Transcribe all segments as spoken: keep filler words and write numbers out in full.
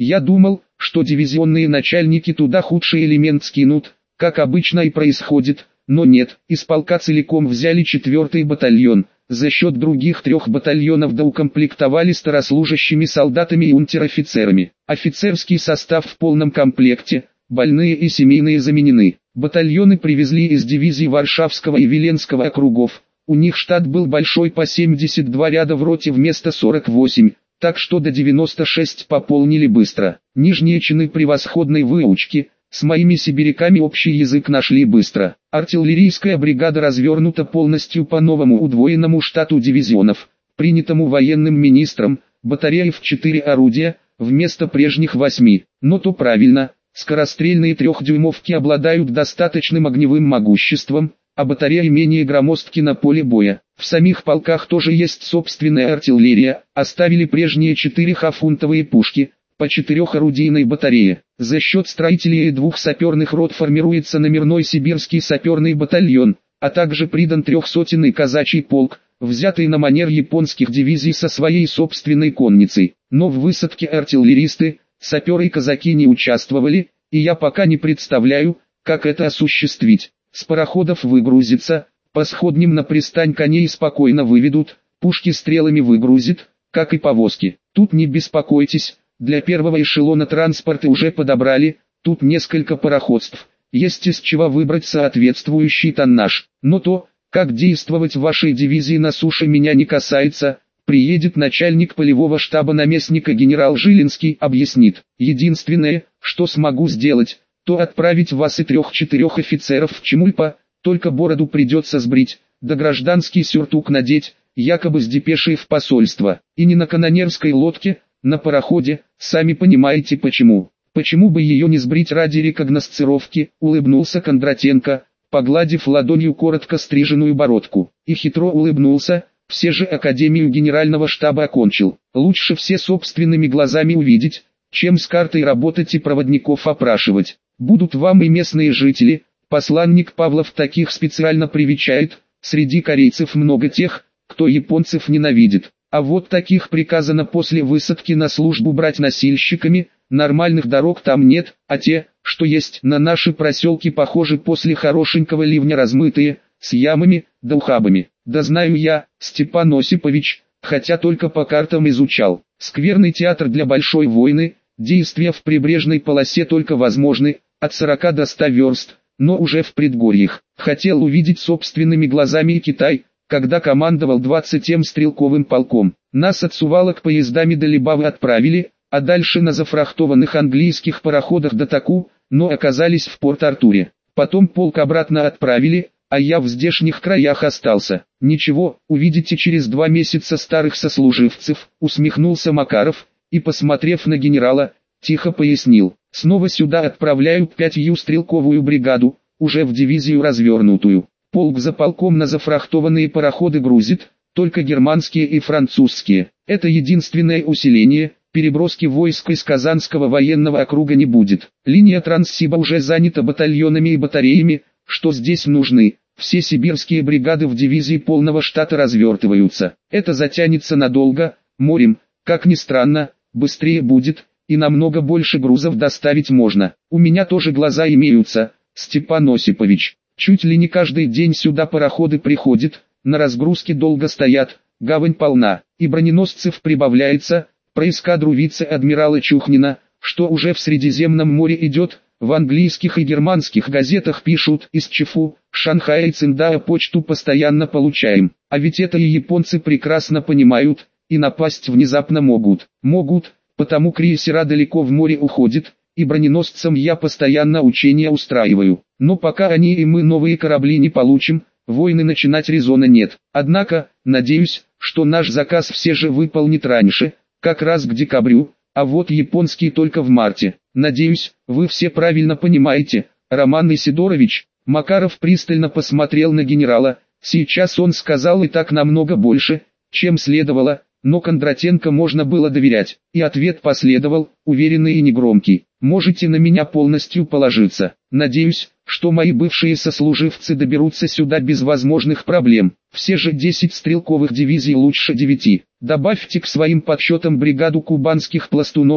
Я думал, что дивизионные начальники туда худший элемент скинут, как обычно и происходит, но нет, из полка целиком взяли четвертый батальон, за счет других трех батальонов доукомплектовали старослужащими солдатами и унтер-офицерами. Офицерский состав в полном комплекте, больные и семейные заменены. Батальоны привезли из дивизий Варшавского и Виленского округов, у них штат был большой по семьдесят два ряда в роте вместо сорок восемь, так что до девяноста шести пополнили быстро. Нижние чины превосходной выучки, с моими сибиряками общий язык нашли быстро. Артиллерийская бригада развернута полностью по новому удвоенному штату дивизионов, принятому военным министром, батареи в четыре орудия, вместо прежних восьми. Но то правильно, скорострельные трехдюймовки обладают достаточным огневым могуществом, а батареи менее громоздки на поле боя. В самих полках тоже есть собственная артиллерия, оставили прежние четыре ха-фунтовые пушки, по четырехорудийной батарее. За счет строителей и двух саперных рот формируется номерной сибирский саперный батальон, а также придан трехсотенный казачий полк, взятый на манер японских дивизий со своей собственной конницей. Но в высадке артиллеристы, саперы и казаки не участвовали, и я пока не представляю, как это осуществить. С пароходов выгрузится, по сходням на пристань коней спокойно выведут, пушки стрелами выгрузит, как и повозки. Тут не беспокойтесь, для первого эшелона транспорта уже подобрали, тут несколько пароходств, есть из чего выбрать соответствующий тоннаж. Но то, как действовать в вашей дивизии на суше, меня не касается. Приедет начальник полевого штаба наместника генерал Жилинский, объяснит. Единственное, что смогу сделать, то отправить вас и трех-четырех офицеров в Чемульпа, только бороду придется сбрить, да гражданский сюртук надеть, якобы с депешей в посольство. И не на канонерской лодке, на пароходе, сами понимаете почему. Почему бы ее не сбрить ради рекогносцировки, улыбнулся Кондратенко, погладив ладонью коротко стриженную бородку. И хитро улыбнулся, все же Академию Генерального штаба окончил. Лучше все собственными глазами увидеть, чем с картой работать и проводников опрашивать. Будут вам и местные жители, посланник Павлов таких специально привечает, среди корейцев много тех, кто японцев ненавидит. А вот таких приказано после высадки на службу брать носильщиками, нормальных дорог там нет, а те, что есть на наши проселки, похожи после хорошенького ливня размытые, с ямами, да ухабами. Да знаю я, Степан Осипович, хотя только по картам изучал. Скверный театр для большой войны, действия в прибрежной полосе только возможны, от сорока до ста верст, но уже в предгорьях. Хотел увидеть собственными глазами и Китай, когда командовал двадцатым стрелковым полком. Нас от Сувалок поездами до Либавы отправили, а дальше на зафрахтованных английских пароходах до Таку, но оказались в Порт-Артуре. Потом полк обратно отправили, а я в здешних краях остался. Ничего, увидите через два месяца старых сослуживцев, усмехнулся Макаров, и, посмотрев на генерала, тихо пояснил. Снова сюда отправляют пятую стрелковую бригаду, уже в дивизию развернутую. Полк за полком на зафрахтованные пароходы грузит, только германские и французские. Это единственное усиление, переброски войск из Казанского военного округа не будет. Линия Транссиба уже занята батальонами и батареями, что здесь нужны. Все сибирские бригады в дивизии полного штата развертываются. Это затянется надолго, морем, как ни странно, быстрее будет, и намного больше грузов доставить можно. У меня тоже глаза имеются, Степан Осипович. Чуть ли не каждый день сюда пароходы приходят, на разгрузке долго стоят, гавань полна, и броненосцев прибавляется, про эскадру вице-адмирала Чухнина, что уже в Средиземном море идет, в английских и германских газетах пишут, из Чифу, Шанхая и Циндая почту постоянно получаем, а ведь это и японцы прекрасно понимают, и напасть внезапно могут, могут, потому крейсера далеко в море уходят, и броненосцам я постоянно учения устраиваю. Но пока они и мы новые корабли не получим, войны начинать резона нет. Однако, надеюсь, что наш заказ все же выполнит раньше, как раз к декабрю, а вот японский только в марте. Надеюсь, вы все правильно понимаете, Роман Исидорович. Макаров пристально посмотрел на генерала, сейчас он сказал и так намного больше, чем следовало, но Кондратенко можно было доверять, и ответ последовал, уверенный и негромкий. Можете на меня полностью положиться. Надеюсь, что мои бывшие сослуживцы доберутся сюда без возможных проблем. Все же десять стрелковых дивизий лучше девяти. Добавьте к своим подсчетам бригаду кубанских пластунов,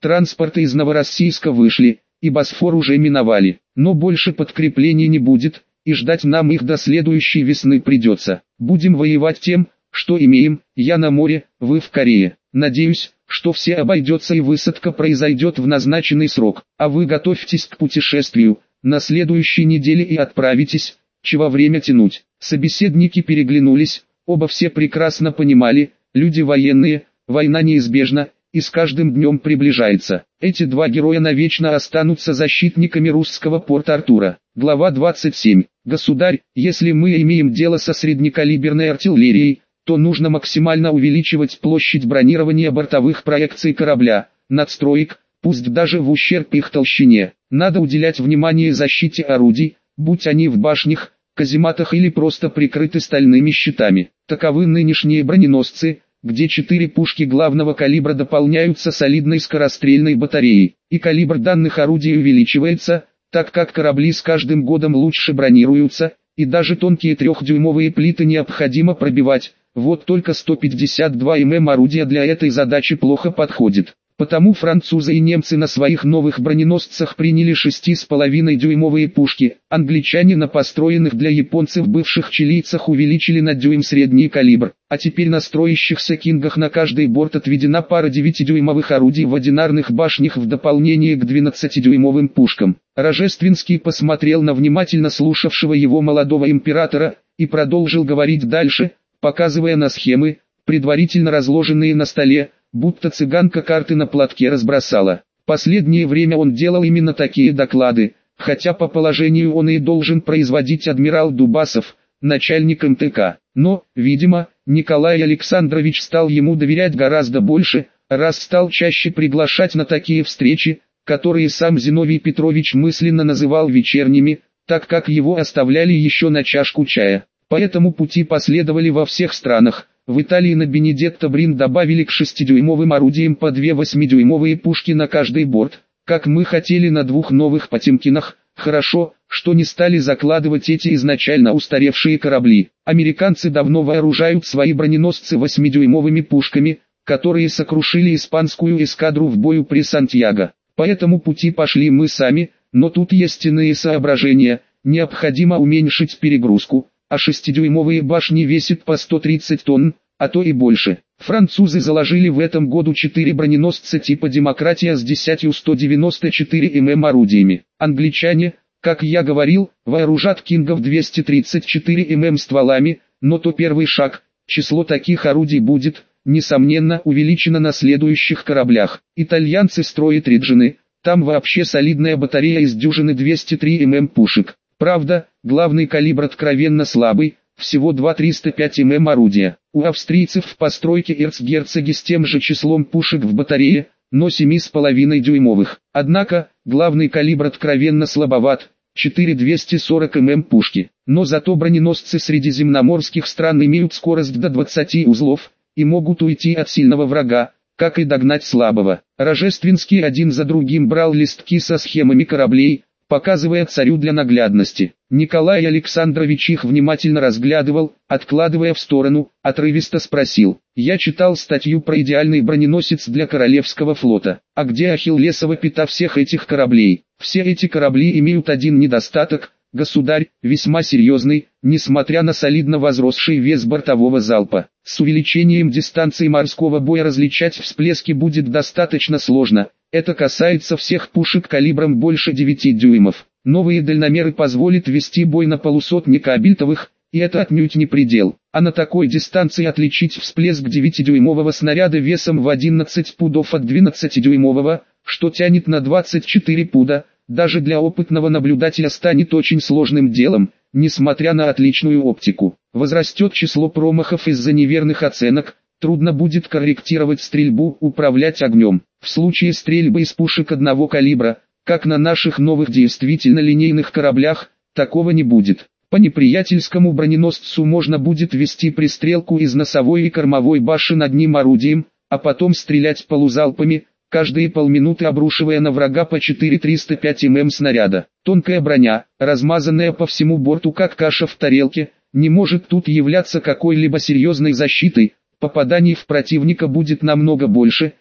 Транспорты из Новороссийска вышли, и Босфор уже миновали, но больше подкреплений не будет, и ждать нам их до следующей весны придется. Будем воевать тем, что имеем, я на море, вы в Корее. Надеюсь, что все обойдется и высадка произойдет в назначенный срок, а вы готовьтесь к путешествию, на следующей неделе и отправитесь, чего время тянуть. Собеседники переглянулись, оба все прекрасно понимали, люди военные, война неизбежна, и с каждым днем приближается. Эти два героя навечно останутся защитниками русского Порт-Артура. Глава двадцать семь. Государь, если мы имеем дело со среднекалиберной артиллерией, то нужно максимально увеличивать площадь бронирования бортовых проекций корабля, надстроек, пусть даже в ущерб их толщине. Надо уделять внимание защите орудий, будь они в башнях, казематах или просто прикрыты стальными щитами. Таковы нынешние броненосцы, где четыре пушки главного калибра дополняются солидной скорострельной батареей, и калибр данных орудий увеличивается, так как корабли с каждым годом лучше бронируются, и даже тонкие трехдюймовые плиты необходимо пробивать. Вот только сто пятьдесят два миллиметра орудия для этой задачи плохо подходит. Потому французы и немцы на своих новых броненосцах приняли шесть с половиной дюймовые пушки, англичане на построенных для японцев бывших чилийцах увеличили на дюйм средний калибр, а теперь на строящихся кингах на каждый борт отведена пара девятидюймовых орудий в одинарных башнях в дополнение к двенадцатидюймовым пушкам. Рожественский посмотрел на внимательно слушавшего его молодого императора и продолжил говорить дальше, показывая на схемы, предварительно разложенные на столе, будто цыганка карты на платке разбросала. Последнее время он делал именно такие доклады, хотя по положению он и должен производить адмирал Дубасов, начальник эм тэ ка. Но, видимо, Николай Александрович стал ему доверять гораздо больше, раз стал чаще приглашать на такие встречи, которые сам Зиновий Петрович мысленно называл вечерними, так как его оставляли еще на чашку чая. По этому пути последовали во всех странах. В Италии на Бенедетто Брин добавили к шестидюймовым орудиям по две восьмидюймовые пушки на каждый борт, как мы хотели на двух новых Потемкинах. Хорошо, что не стали закладывать эти изначально устаревшие корабли. Американцы давно вооружают свои броненосцы восьмидюймовыми пушками, которые сокрушили испанскую эскадру в бою при Сантьяго. По этому пути пошли мы сами, но тут есть иные соображения, необходимо уменьшить перегрузку, а шестидюймовые башни весят по сто тридцать тонн, а то и больше. Французы заложили в этом году четыре броненосца типа «Демократия» с десятью сто девяносто четыре миллиметра орудиями. Англичане, как я говорил, вооружат «Кингов» двести тридцать четыре миллиметра стволами, но то первый шаг, число таких орудий будет, несомненно, увеличено на следующих кораблях. Итальянцы строят «Риджины», там вообще солидная батарея из дюжины двести три миллиметра пушек. Правда, главный калибр откровенно слабый, всего два триста пять миллиметров орудия. У австрийцев в постройке эрцгерцоги с тем же числом пушек в батарее, но семь с половиной дюймовых. Однако, главный калибр откровенно слабоват, четыре тысячи двести сорок миллиметров пушки. Но зато броненосцы средиземноморских стран имеют скорость до двадцати узлов, и могут уйти от сильного врага, как и догнать слабого. Рожественский один за другим брал листки со схемами кораблей, показывая царю для наглядности. Николай Александрович их внимательно разглядывал, откладывая в сторону, отрывисто спросил: «Я читал статью про идеальный броненосец для Королевского флота. А где ахиллесова пята всех этих кораблей?» «Все эти корабли имеют один недостаток, государь, весьма серьезный, несмотря на солидно возросший вес бортового залпа. С увеличением дистанции морского боя различать всплески будет достаточно сложно. Это касается всех пушек калибром больше девяти дюймов. Новые дальномеры позволят вести бой на полусотни кабельтовых, и это отнюдь не предел. А на такой дистанции отличить всплеск девятидюймового снаряда весом в одиннадцать пудов от двенадцатидюймового, что тянет на двадцать четыре пуда, даже для опытного наблюдателя станет очень сложным делом, несмотря на отличную оптику. Возрастет число промахов из-за неверных оценок, трудно будет корректировать стрельбу, управлять огнем. В случае стрельбы из пушек одного калибра, как на наших новых действительно линейных кораблях, такого не будет. По неприятельскому броненосцу можно будет вести пристрелку из носовой и кормовой башен одним орудием, а потом стрелять полузалпами, каждые полминуты обрушивая на врага по четыре триста пять миллиметров снаряда. Тонкая броня, размазанная по всему борту как каша в тарелке, не может тут являться какой-либо серьезной защитой. Попаданий в противника будет намного больше,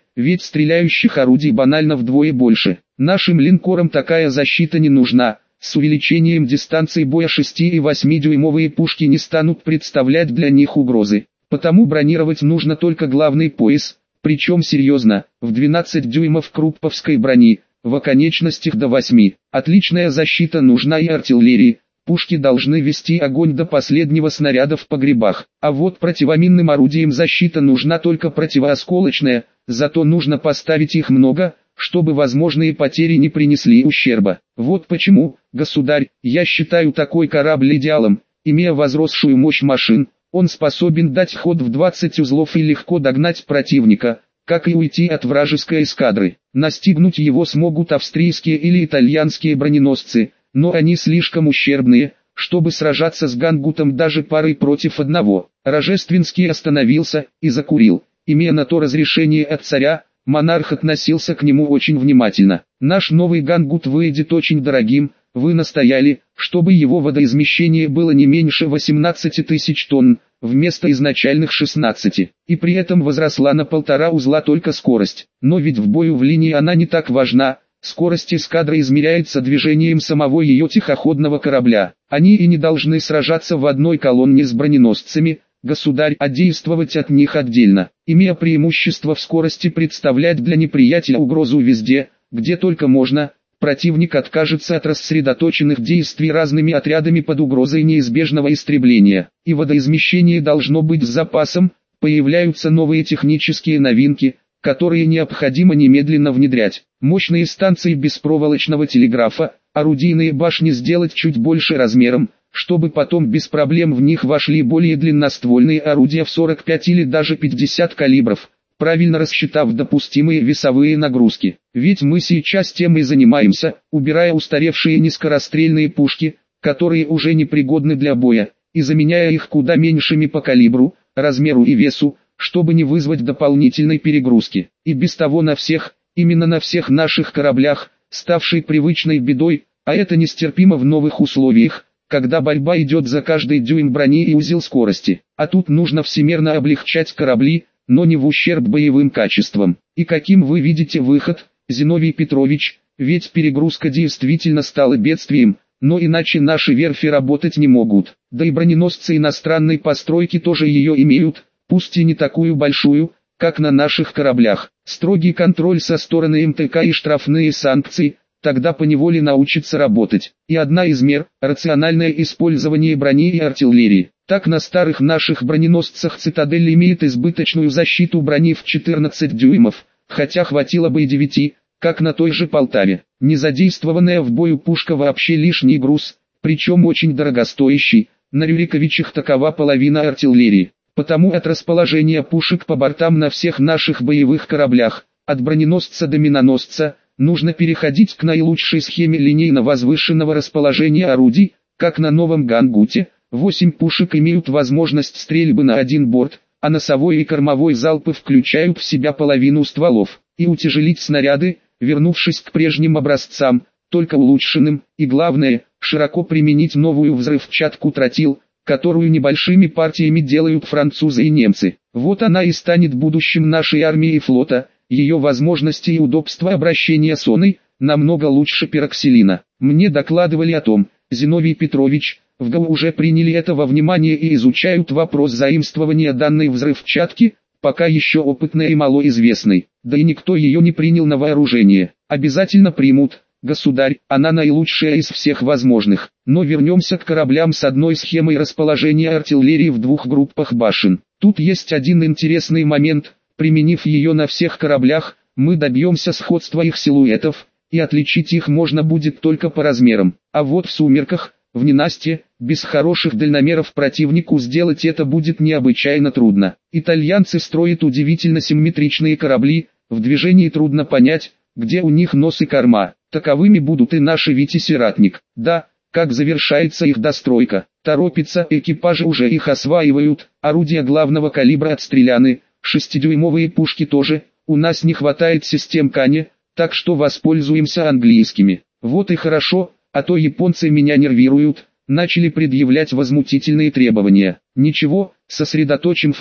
ведь стреляющих орудий банально вдвое больше. Нашим линкорам такая защита не нужна. С увеличением дистанции боя шести и восьмидюймовые пушки не станут представлять для них угрозы. Потому бронировать нужно только главный пояс, причем серьезно, в двенадцать дюймов крупповской брони, в оконечностях до восьми. Отличная защита нужна и артиллерии. Пушки должны вести огонь до последнего снаряда в погребах. А вот противоминным орудиям защита нужна только противоосколочная, зато нужно поставить их много, чтобы возможные потери не принесли ущерба. Вот почему, государь, я считаю такой корабль идеалом. Имея возросшую мощь машин, он способен дать ход в двадцать узлов и легко догнать противника, как и уйти от вражеской эскадры. Настигнуть его смогут австрийские или итальянские броненосцы, но они слишком ущербные, чтобы сражаться с Гангутом даже парой против одного. Рожественский остановился и закурил. Имея на то разрешение от царя, монарх относился к нему очень внимательно. Наш новый Гангут выйдет очень дорогим, вы настояли, чтобы его водоизмещение было не меньше восемнадцати тысяч тонн, вместо изначальных шестнадцати, и при этом возросла на полтора узла только скорость. Но ведь в бою в линии она не так важна. Скорость эскадры измеряется движением самого ее тихоходного корабля. Они и не должны сражаться в одной колонне с броненосцами, государь, а действовать от них отдельно, имея преимущество в скорости представлять для неприятеля угрозу везде, где только можно. Противник откажется от рассредоточенных действий разными отрядами под угрозой неизбежного истребления. И водоизмещение должно быть с запасом, появляются новые технические новинки, которые необходимо немедленно внедрять. Мощные станции беспроволочного телеграфа, орудийные башни сделать чуть больше размером, чтобы потом без проблем в них вошли более длинноствольные орудия в сорок пять или даже пятьдесят калибров, правильно рассчитав допустимые весовые нагрузки. Ведь мы сейчас тем и занимаемся, убирая устаревшие низкорастрельные пушки, которые уже непригодны для боя, и заменяя их куда меньшими по калибру, размеру и весу, чтобы не вызвать дополнительной перегрузки. И без того на всех, именно на всех наших кораблях, ставшей привычной бедой, а это нестерпимо в новых условиях, когда борьба идет за каждый дюйм брони и узел скорости. А тут нужно всемерно облегчать корабли, но не в ущерб боевым качествам. И каким вы видите выход, Зиновий Петрович, ведь перегрузка действительно стала бедствием, но иначе наши верфи работать не могут. Да и броненосцы иностранной постройки тоже ее имеют, пусть и не такую большую, как на наших кораблях. Строгий контроль со стороны эм тэ ка и штрафные санкции, тогда поневоле научится работать. И одна из мер – рациональное использование брони и артиллерии. Так на старых наших броненосцах «Цитадель» имеет избыточную защиту брони в четырнадцать дюймов, хотя хватило бы и девяти, как на той же «Полтаве». Незадействованная в бою пушка вообще лишний груз, причем очень дорогостоящий, на Рюриковичах такова половина артиллерии. Потому от расположения пушек по бортам на всех наших боевых кораблях, от броненосца до миноносца, нужно переходить к наилучшей схеме линейно-возвышенного расположения орудий, как на новом Гангуте. восемь пушек имеют возможность стрельбы на один борт, а носовой и кормовой залпы включают в себя половину стволов, и утяжелить снаряды, вернувшись к прежним образцам, только улучшенным, и главное, широко применить новую взрывчатку тротил, которую небольшими партиями делают французы и немцы. Вот она и станет будущим нашей армии и флота. Ее возможности и удобства обращения с оной намного лучше пироксилина. Мне докладывали о том, Зиновий Петрович, в ГАУ уже приняли это во внимание и изучают вопрос заимствования данной взрывчатки, пока еще опытной и малоизвестной. Да и никто ее не принял на вооружение. Обязательно примут, государь, она наилучшая из всех возможных. Но вернемся к кораблям с одной схемой расположения артиллерии в двух группах башен. Тут есть один интересный момент. Применив ее на всех кораблях, мы добьемся сходства их силуэтов, и отличить их можно будет только по размерам. А вот в сумерках, в ненастье, без хороших дальномеров противнику сделать это будет необычайно трудно. Итальянцы строят удивительно симметричные корабли, в движении трудно понять, где у них нос и корма. Таковыми будут и наши «Витязь» и «Ратник». Да, как завершается их достройка, торопится, экипажи уже их осваивают, орудия главного калибра отстреляны, шестидюймовые пушки тоже, у нас не хватает систем Кане, так что воспользуемся английскими. Вот и хорошо, а то японцы меня нервируют, начали предъявлять возмутительные требования. Ничего, сосредоточим флот,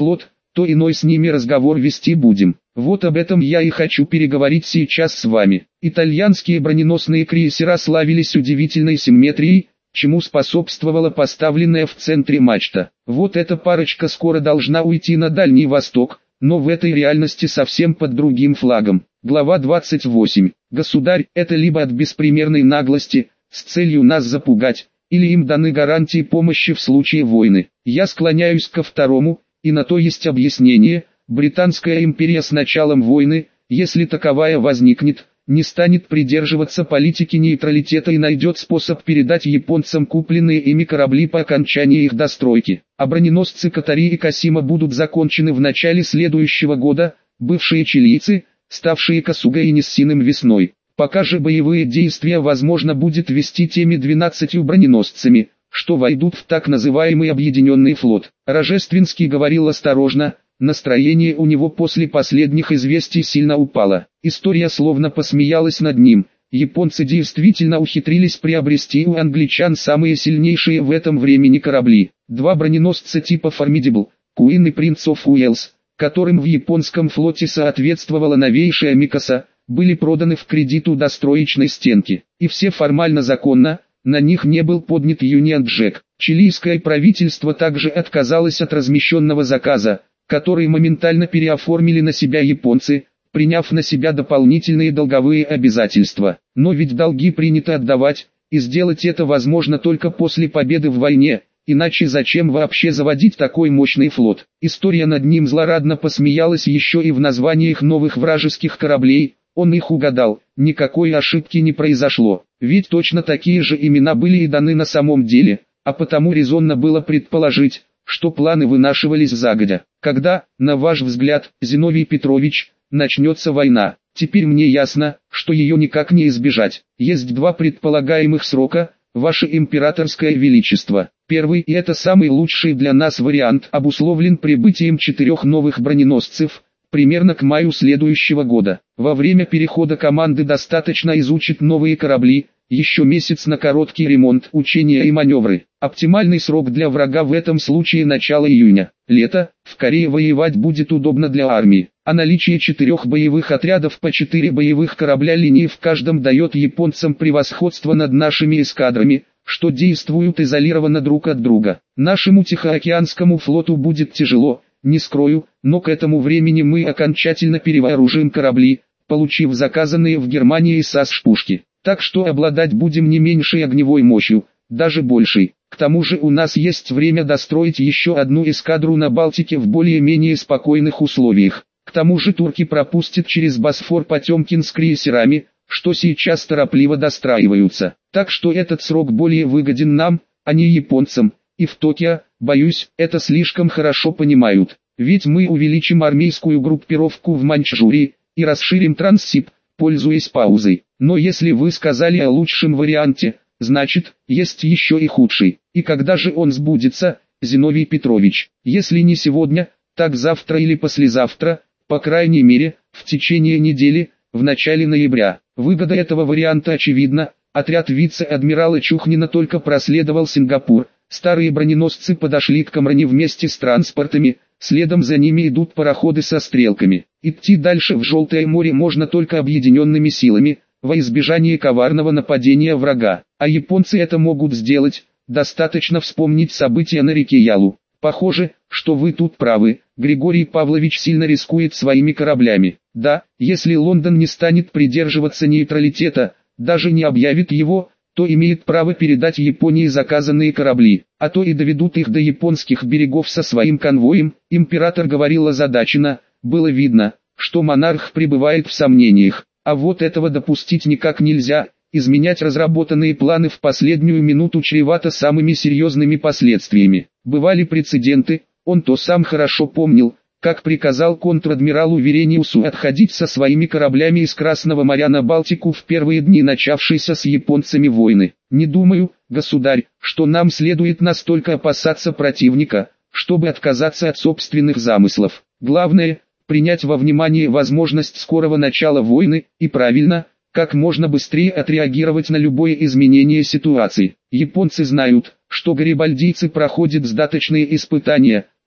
то иной с ними разговор вести будем. Вот об этом я и хочу переговорить сейчас с вами. Итальянские броненосные крейсера славились удивительной симметрией, чему способствовала поставленная в центре мачта. Вот эта парочка скоро должна уйти на Дальний Восток, но в этой реальности совсем под другим флагом. Глава двадцать восемь. Государь, это либо от беспримерной наглости, с целью нас запугать, или им даны гарантии помощи в случае войны. Я склоняюсь ко второму, и на то есть объяснение. Британская империя с началом войны, если таковая возникнет, не станет придерживаться политики нейтралитета и найдет способ передать японцам купленные ими корабли по окончании их достройки. А броненосцы Катари и Касима будут закончены в начале следующего года, бывшие чилийцы, ставшие Касуга и Ниссином весной. Пока же боевые действия возможно будет вести теми двенадцатью броненосцами, что войдут в так называемый объединенный флот. Рожественский говорил осторожно. Настроение у него после последних известий сильно упало. История словно посмеялась над ним. Японцы действительно ухитрились приобрести у англичан самые сильнейшие в этом времени корабли. Два броненосца типа Formidable, Queen и Prince of Wales, которым в японском флоте соответствовала новейшая Микаса, были проданы в кредит у достроечной стенки. И все формально законно, на них не был поднят Union Jack. Чилийское правительство также отказалось от размещенного заказа, который моментально переоформили на себя японцы, приняв на себя дополнительные долговые обязательства. Но ведь долги принято отдавать, и сделать это возможно только после победы в войне, иначе зачем вообще заводить такой мощный флот? История над ним злорадно посмеялась еще и в названиях новых вражеских кораблей, он их угадал, никакой ошибки не произошло, ведь точно такие же имена были и даны на самом деле, а потому резонно было предположить, что планы вынашивались загодя. Когда, на ваш взгляд, Зиновий Петрович, начнется война? Теперь мне ясно, что ее никак не избежать. Есть два предполагаемых срока, ваше императорское величество. Первый, и это самый лучший для нас вариант, обусловлен прибытием четырех новых броненосцев, примерно к маю следующего года. Во время перехода команды достаточно изучить новые корабли, еще месяц на короткий ремонт, учения и маневры. Оптимальный срок для врага в этом случае начало июня. Лето, в Корее воевать будет удобно для армии, а наличие четырех боевых отрядов по четыре боевых корабля линии в каждом дает японцам превосходство над нашими эскадрами, что действуют изолированно друг от друга. Нашему Тихоокеанскому флоту будет тяжело, не скрою, но к этому времени мы окончательно перевооружим корабли, получив заказанные в Германии САС-пушки. Так что обладать будем не меньшей огневой мощью, даже большей. К тому же у нас есть время достроить еще одну эскадру на Балтике в более-менее спокойных условиях. К тому же турки пропустят через Босфор Потемкин с крейсерами, что сейчас торопливо достраиваются. Так что этот срок более выгоден нам, а не японцам, и в Токио, боюсь, это слишком хорошо понимают. Ведь мы увеличим армейскую группировку в Маньчжурии и расширим Транссиб, пользуясь паузой. Но если вы сказали о лучшем варианте, значит, есть еще и худший. И когда же он сбудется, Зиновий Петрович? Если не сегодня, так завтра или послезавтра, по крайней мере, в течение недели, в начале ноября. Выгода этого варианта очевидна. Отряд вице-адмирала Чухнина только проследовал Сингапур. Старые броненосцы подошли к Камране вместе с транспортами, следом за ними идут пароходы со стрелками. Идти дальше в Желтое море можно только объединенными силами, во избежание коварного нападения врага. А японцы это могут сделать, достаточно вспомнить события на реке Ялу. Похоже, что вы тут правы, Григорий Павлович сильно рискует своими кораблями. Да, если Лондон не станет придерживаться нейтралитета, даже не объявит его, то имеет право передать Японии заказанные корабли, а то и доведут их до японских берегов со своим конвоем. Император говорил озадаченно, было видно, что монарх пребывает в сомнениях. А вот этого допустить никак нельзя, изменять разработанные планы в последнюю минуту чревато самыми серьезными последствиями. Бывали прецеденты, он то сам хорошо помнил, как приказал контр-адмиралу Верениусу отходить со своими кораблями из Красного моря на Балтику в первые дни начавшейся с японцами войны. Не думаю, государь, что нам следует настолько опасаться противника, чтобы отказаться от собственных замыслов. Главное, принять во внимание возможность скорого начала войны, и правильно, как можно быстрее отреагировать на любое изменение ситуации. Японцы знают, что гарибальдийцы проходят сдаточные испытания,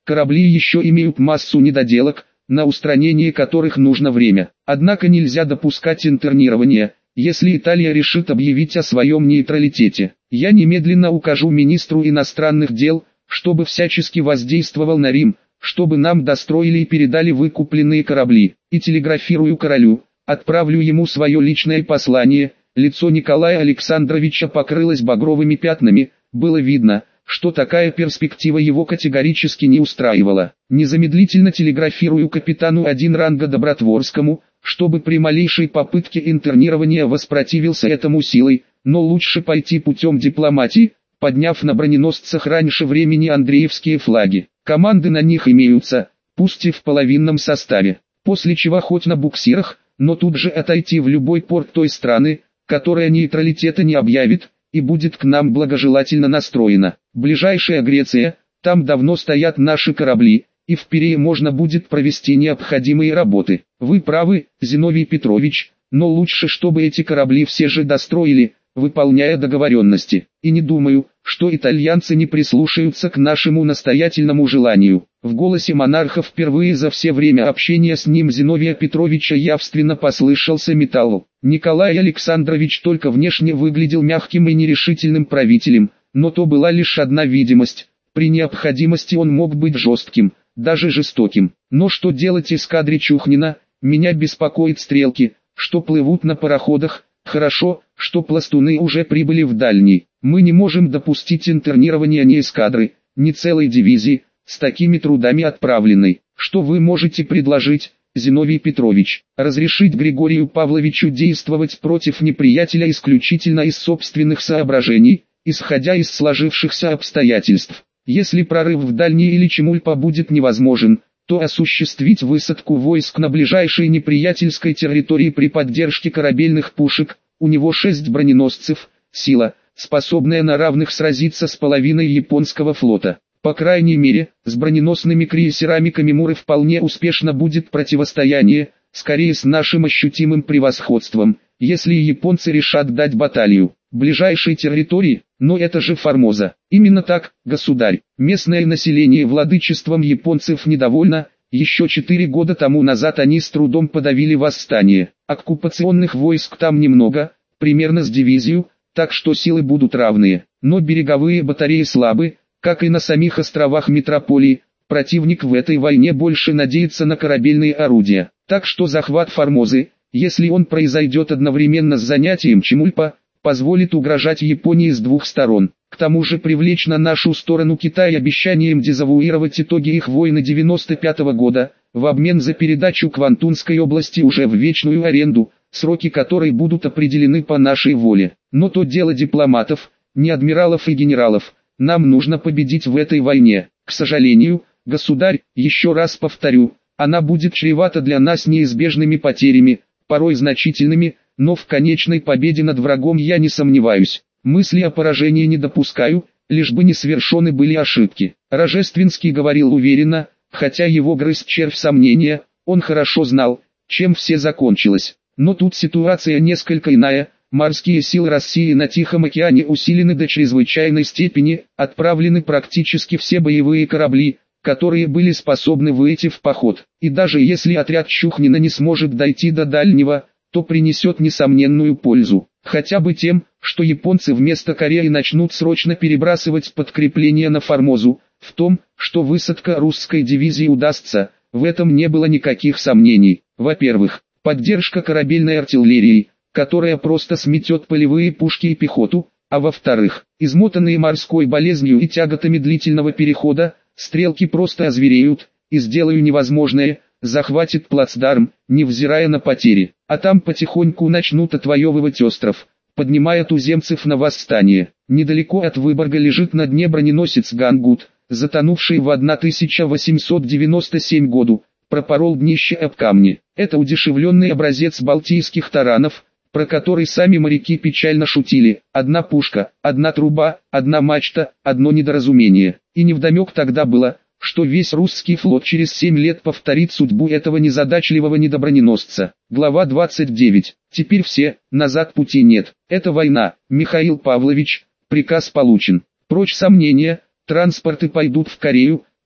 Корабли еще имеют массу недоделок, на устранение которых нужно время. Однако нельзя допускать интернирования, если Италия решит объявить о своем нейтралитете. Я немедленно укажу министру иностранных дел, чтобы всячески воздействовал на Рим, чтобы нам достроили и передали выкупленные корабли, и телеграфирую королю, отправлю ему свое личное послание. Лицо Николая Александровича покрылось багровыми пятнами, было видно, что такая перспектива его категорически не устраивала. Незамедлительно телеграфирую капитану один ранга Добротворскому, чтобы при малейшей попытке интернирования воспротивился этому силой, но лучше пойти путем дипломатии, подняв на броненосцах раньше времени Андреевские флаги. Команды на них имеются, пусть и в половинном составе, после чего хоть на буксирах, но тут же отойти в любой порт той страны, которая нейтралитета не объявит, и будет к нам благожелательно настроена. Ближайшая Греция, там давно стоят наши корабли, и в Пирее можно будет провести необходимые работы. Вы правы, Зиновий Петрович, но лучше, чтобы эти корабли все же достроили, выполняя договоренности. И не думаю, что итальянцы не прислушаются к нашему настоятельному желанию. В голосе монарха впервые за все время общения с ним Зиновия Петровича явственно послышался металл. Николай Александрович только внешне выглядел мягким и нерешительным правителем, но то была лишь одна видимость. При необходимости он мог быть жестким, даже жестоким. Но что делать эскадре Чухнина? Меня беспокоит стрелки, что плывут на пароходах. Хорошо, что пластуны уже прибыли в Дальний. Мы не можем допустить интернирования ни эскадры, ни целой дивизии, с такими трудами отправленной. Что вы можете предложить, Зиновий Петрович? Разрешить Григорию Павловичу действовать против неприятеля исключительно из собственных соображений, исходя из сложившихся обстоятельств. Если прорыв в Дальний или Чемульпа будет невозможен, то осуществить высадку войск на ближайшей неприятельской территории при поддержке корабельных пушек. У него шесть броненосцев, сила, способная на равных сразиться с половиной японского флота. По крайней мере, с броненосными крейсерами Камимуры вполне успешно будет противостояние, скорее с нашим ощутимым превосходством, если японцы решат дать баталию. Ближайшей территории, но это же Формоза. Именно так, государь. Местное население владычеством японцев недовольно, еще четыре года тому назад они с трудом подавили восстание. Оккупационных войск там немного, примерно с дивизию, так что силы будут равные. Но береговые батареи слабы, как и на самих островах метрополии. Противник в этой войне больше надеется на корабельные орудия. Так что захват Формозы, если он произойдет одновременно с занятием Чемульпа, позволит угрожать Японии с двух сторон. К тому же привлечь на нашу сторону Китай обещанием дезавуировать итоги их войны девяносто пятого года, в обмен за передачу Квантунской области уже в вечную аренду, сроки которой будут определены по нашей воле. Но то дело дипломатов, не адмиралов и генералов. Нам нужно победить в этой войне. К сожалению, государь, еще раз повторю, она будет чревата для нас неизбежными потерями, порой значительными, но в конечной победе над врагом я не сомневаюсь. Мысли о поражении не допускаю, лишь бы не совершены были ошибки. Рожественский говорил уверенно, хотя его грыз червь сомнения, он хорошо знал, чем все закончилось. Но тут ситуация несколько иная. Морские силы России на Тихом океане усилены до чрезвычайной степени, отправлены практически все боевые корабли, которые были способны выйти в поход. И даже если отряд Чухнина не сможет дойти до Дальнего, то принесет несомненную пользу, хотя бы тем, что японцы вместо Кореи начнут срочно перебрасывать подкрепления на Формозу. В том, что высадка русской дивизии удастся, в этом не было никаких сомнений. Во-первых, поддержка корабельной артиллерии, которая просто сметет полевые пушки и пехоту, а во-вторых, измотанные морской болезнью и тяготами длительного перехода, стрелки просто озвереют, и сделаю невозможное, захватит плацдарм, невзирая на потери, а там потихоньку начнут отвоевывать остров, поднимая туземцев на восстание. Недалеко от Выборга лежит на дне броненосец Гангут, затонувший в тысяча восемьсот девяносто седьмом году, пропорол днище об камни. Это удешевленный образец балтийских таранов, про который сами моряки печально шутили. Одна пушка, одна труба, одна мачта, одно недоразумение. И невдомек тогда было, что весь русский флот через семь лет повторит судьбу этого незадачливого недоброненосца. Глава двадцать девять. Теперь все, назад пути нет. Это война. Михаил Павлович, приказ получен. Прочь сомнения, транспорты пойдут в Корею,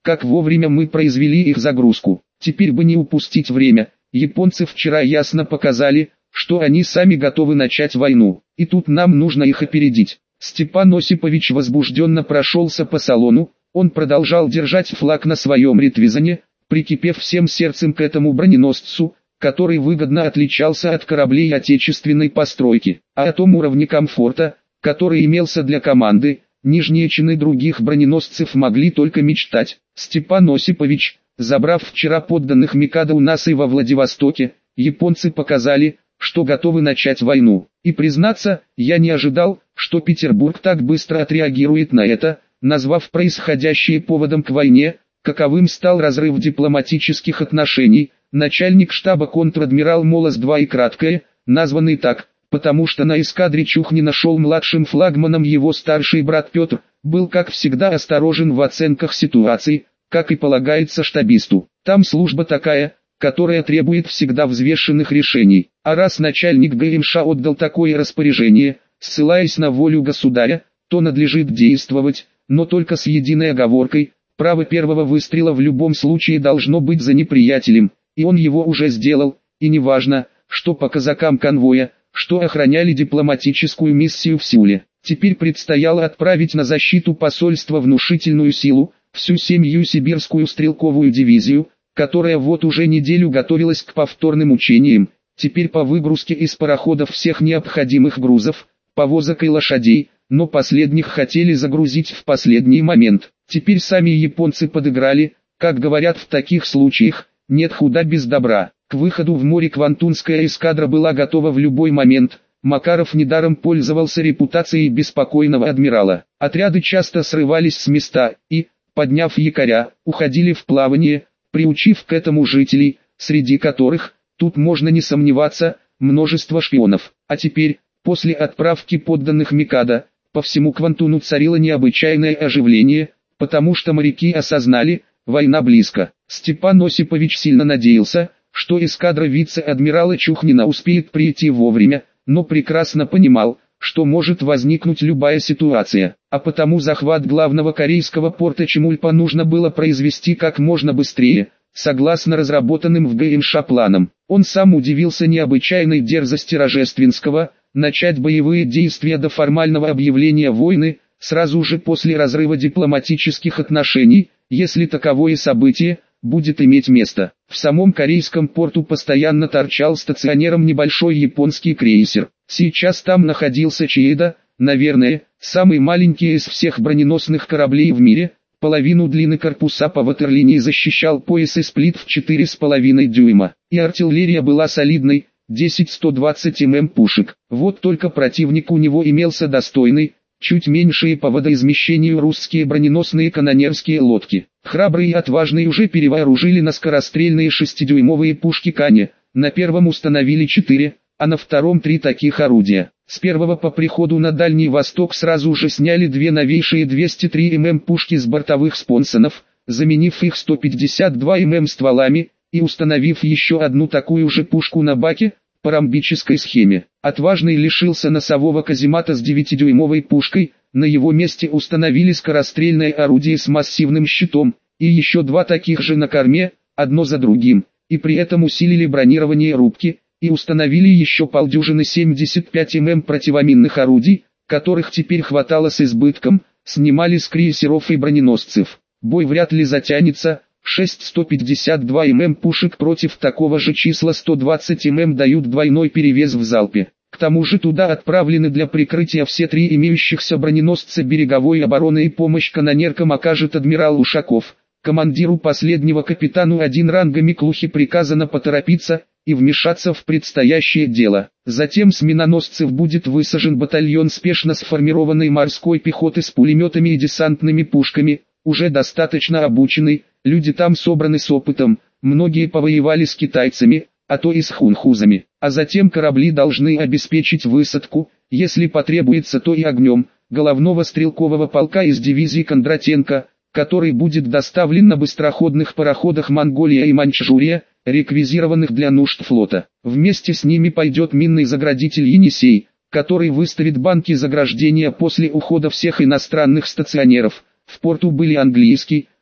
как вовремя мы произвели их загрузку. Теперь бы не упустить время. Японцы вчера ясно показали, что они сами готовы начать войну, и тут нам нужно их опередить. Степан Осипович возбужденно прошелся по салону, он продолжал держать флаг на своем ретвизоне, прикипев всем сердцем к этому броненосцу, который выгодно отличался от кораблей отечественной постройки, а о том уровне комфорта, который имелся для команды, нижние чины других броненосцев могли только мечтать. Степан Осипович, забрав вчера подданных Микадо у нас и во Владивостоке, японцы показали, что готовы начать войну. И признаться, я не ожидал, что Петербург так быстро отреагирует на это, назвав происходящее поводом к войне, каковым стал разрыв дипломатических отношений. Начальник штаба контр-адмирал Молос-два и краткое, названный так, потому что на эскадре Чухнина шел младшим флагманом его старший брат Петр, был как всегда осторожен в оценках ситуации, как и полагается штабисту. Там служба такая, которая требует всегда взвешенных решений. А раз начальник ГМШ отдал такое распоряжение, ссылаясь на волю государя, то надлежит действовать, но только с единой оговоркой: право первого выстрела в любом случае должно быть за неприятелем, и он его уже сделал, и неважно, что по казакам конвоя, что охраняли дипломатическую миссию в Сеуле. Теперь предстояло отправить на защиту посольства внушительную силу, всю семью сибирскую стрелковую дивизию, которая вот уже неделю готовилась к повторным учениям. Теперь по выгрузке из пароходов всех необходимых грузов, повозок и лошадей, но последних хотели загрузить в последний момент. Теперь сами японцы подыграли, как говорят в таких случаях, нет худа без добра. К выходу в море Квантунская эскадра была готова в любой момент. Макаров недаром пользовался репутацией беспокойного адмирала. Отряды часто срывались с места и, подняв якоря, уходили в плавание, приучив к этому жителей, среди которых, тут можно не сомневаться, множество шпионов. А теперь, после отправки подданных Микадо, по всему Квантуну царило необычайное оживление, потому что моряки осознали, война близко. Степан Осипович сильно надеялся, что эскадра вице-адмирала Чухнина успеет прийти вовремя, но прекрасно понимал, что может возникнуть любая ситуация, а потому захват главного корейского порта Чемульпа нужно было произвести как можно быстрее, согласно разработанным в ГМШ планам. Он сам удивился необычайной дерзости Рожественского, начать боевые действия до формального объявления войны, сразу же после разрыва дипломатических отношений, если таковое событие будет иметь место. В самом корейском порту постоянно торчал стационером небольшой японский крейсер. Сейчас там находился Чиеда, наверное, самый маленький из всех броненосных кораблей в мире. Половину длины корпуса по ватерлинии защищал пояс из плит в четыре с половиной дюйма. И артиллерия была солидной, десять сто двадцать миллиметров пушек. Вот только противник у него имелся достойный, чуть меньшие по водоизмещению русские броненосные канонерские лодки. Храбрые и отважные уже перевооружили на скорострельные шестидюймовые пушки Кане, на первом установили четыре, а на втором три таких орудия. С первого по приходу на Дальний Восток сразу же сняли две новейшие двести три миллиметра пушки с бортовых спонсонов, заменив их сто пятьдесят два миллиметра стволами, и установив еще одну такую же пушку на баке, по ромбической схеме. Отважный лишился носового каземата с девятидюймовой пушкой, на его месте установили скорострельное орудие с массивным щитом, и еще два таких же на корме, одно за другим, и при этом усилили бронирование рубки, и установили еще полдюжины семьдесят пять миллиметров противоминных орудий, которых теперь хватало с избытком, снимали с крейсеров и броненосцев. Бой вряд ли затянется, шесть сто пятьдесят два миллиметра пушек против такого же числа сто двадцать миллиметров дают двойной перевес в залпе. К тому же туда отправлены для прикрытия все три имеющихся броненосца береговой обороны, и помощь канонеркам окажет адмирал Ушаков. Командиру последнего капитану один ранга Миклухи приказано поторопиться и вмешаться в предстоящее дело. Затем с миноносцев будет высажен батальон спешно сформированной морской пехоты с пулеметами и десантными пушками, уже достаточно обученный, люди там собраны с опытом, многие повоевали с китайцами, а то и с хунхузами. А затем корабли должны обеспечить высадку, если потребуется, то и огнем, головного стрелкового полка из дивизии Кондратенко, который будет доставлен на быстроходных пароходах «Монголия» и «Маньчжурия», реквизированных для нужд флота. Вместе с ними пойдет минный заградитель «Енисей», который выставит банки заграждения после ухода всех иностранных стационеров. В порту были английский,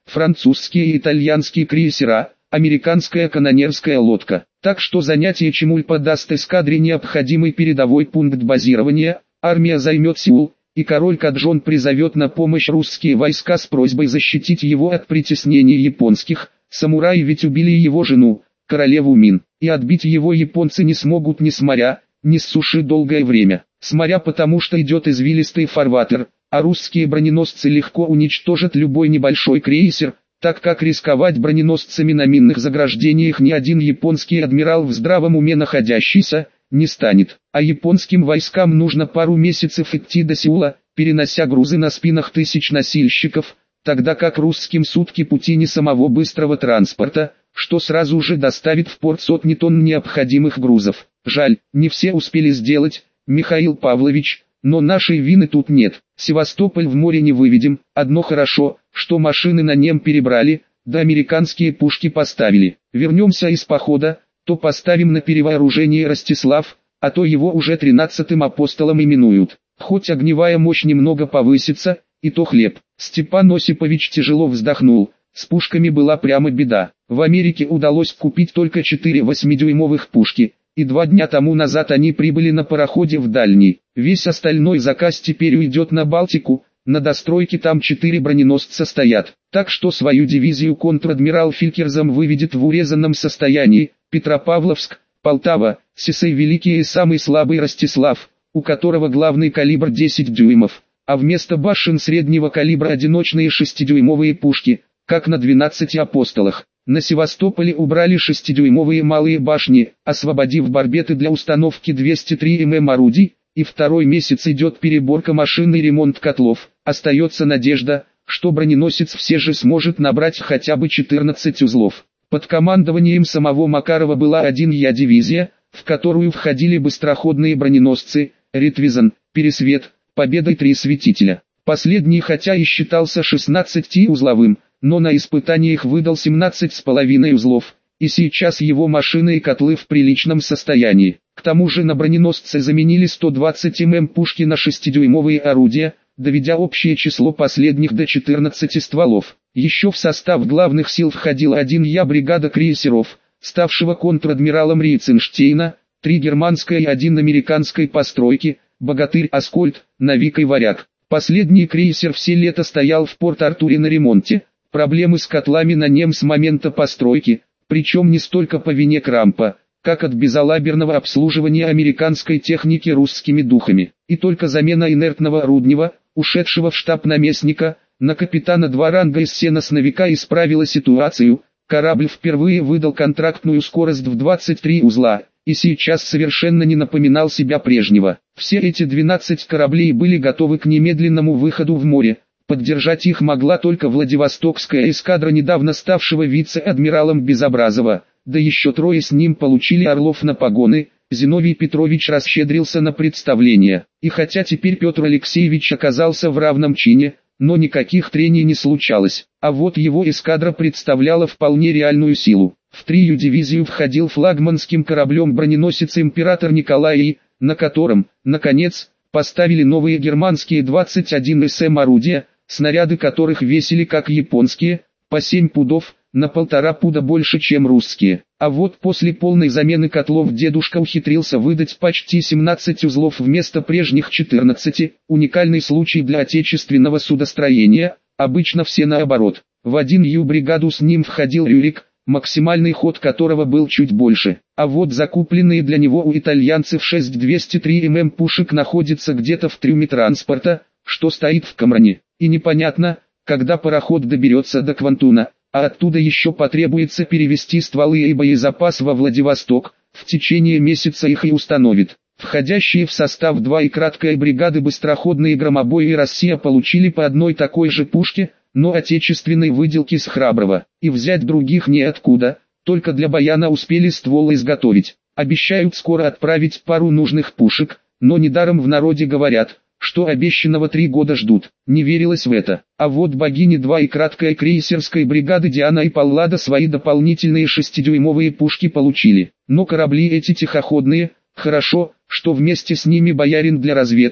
французские и итальянские крейсера, американская канонерская лодка. Так что занятие Чемульпа даст эскадре необходимый передовой пункт базирования, армия займет Сеул, и король Каджон призовет на помощь русские войска с просьбой защитить его от притеснений японских. Самураи ведь убили его жену, королеву Мин, и отбить его японцы не смогут ни с моря, ни с суши долгое время. С моря потому что идет извилистый фарватер, а русские броненосцы легко уничтожат любой небольшой крейсер, так как рисковать броненосцами на минных заграждениях ни один японский адмирал в здравом уме находящийся не станет. А японским войскам нужно пару месяцев идти до Сеула, перенося грузы на спинах тысяч носильщиков, тогда как русским сутки пути не самого быстрого транспорта, что сразу же доставит в порт сотни тонн необходимых грузов. Жаль, не все успели сделать, Михаил Павлович, но нашей вины тут нет. Севастополь в море не выведем, одно хорошо, что машины на нем перебрали, да американские пушки поставили. Вернемся из похода, то поставим на перевооружение Ростислав, а то его уже тринадцатым апостолом именуют. Хоть огневая мощь немного повысится, и то хлеб. Степан Осипович тяжело вздохнул, с пушками была прямо беда. В Америке удалось купить только четыре восьмидюймовых пушки, и два дня тому назад они прибыли на пароходе в Дальний. Весь остальной заказ теперь уйдет на Балтику, на достройке там четыре броненосца стоят. Так что свою дивизию контр-адмирал Филькерзам выведет в урезанном состоянии. Петропавловск, Полтава, Сесей Великий и самый слабый Ростислав, у которого главный калибр десять дюймов, а вместо башен среднего калибра одиночные шестидюймовые пушки, как на двенадцати апостолах. На Севастополе убрали шестидюймовые малые башни, освободив барбеты для установки двести три миллиметра орудий, и второй месяц идет переборка машин и ремонт котлов. Остается надежда, что броненосец все же сможет набрать хотя бы четырнадцать узлов. Под командованием самого Макарова была один Я-дивизия, в которую входили быстроходные броненосцы, Ретвизон, Пересвет, Победа и Три Светителя. Последний хотя и считался шестнадцатиузловым, но на испытаниях выдал семнадцать с половиной узлов, и сейчас его машины и котлы в приличном состоянии. К тому же на броненосце заменили сто двадцать миллиметров пушки на шестидюймовые орудия, доведя общее число последних до четырнадцати стволов. Еще в состав главных сил входила один Я-бригада крейсеров, ставшего контр-адмиралом Рейценштейна, три германской и один американской постройки, Богатырь, Аскольд, Навик и Варяг. Последний крейсер все лето стоял в Порт-Артуре на ремонте. Проблемы с котлами на нем с момента постройки, причем не столько по вине Крампа, как от безалаберного обслуживания американской техники русскими духами. И только замена инертного Руднева, ушедшего в штаб наместника, на капитана два ранга из сеносновика исправила ситуацию. Корабль впервые выдал контрактную скорость в двадцать три узла, и сейчас совершенно не напоминал себя прежнего. Все эти двенадцать кораблей были готовы к немедленному выходу в море. Поддержать их могла только Владивостокская эскадра недавно ставшего вице-адмиралом Безобразова, да еще трое с ним получили орлов на погоны. Зиновий Петрович расщедрился на представление, и хотя теперь Петр Алексеевич оказался в равном чине, но никаких трений не случалось, а вот его эскадра представляла вполне реальную силу. В Трию дивизию входил флагманским кораблем броненосец «Император Николай И», на котором, наконец, поставили новые германские двадцать один эс эм орудия, снаряды которых весили как японские, по семь пудов, на полтора пуда больше чем русские. А вот после полной замены котлов дедушка ухитрился выдать почти семнадцать узлов вместо прежних четырнадцати, уникальный случай для отечественного судостроения, обычно все наоборот. В один Ю-бригаду с ним входил Рюрик, максимальный ход которого был чуть больше, а вот закупленные для него у итальянцев шесть двести три миллиметра пушек находятся где-то в трюме транспорта, что стоит в Камране, и непонятно, когда пароход доберется до Квантуна, а оттуда еще потребуется перевести стволы и боезапас во Владивосток, в течение месяца их и установит. Входящие в состав два и краткая бригады быстроходные громобои и Россия получили по одной такой же пушке, но отечественной выделки с Храброго, и взять других неоткуда, только для Баяна успели ствол изготовить. Обещают скоро отправить пару нужных пушек, но недаром в народе говорят, что обещанного три года ждут. Не верилось в это. А вот богини два и краткая крейсерской бригады Диана и Паллада свои дополнительные шестидюймовые пушки получили. Но корабли эти тихоходные, хорошо, что вместе с ними Боярин для разведки,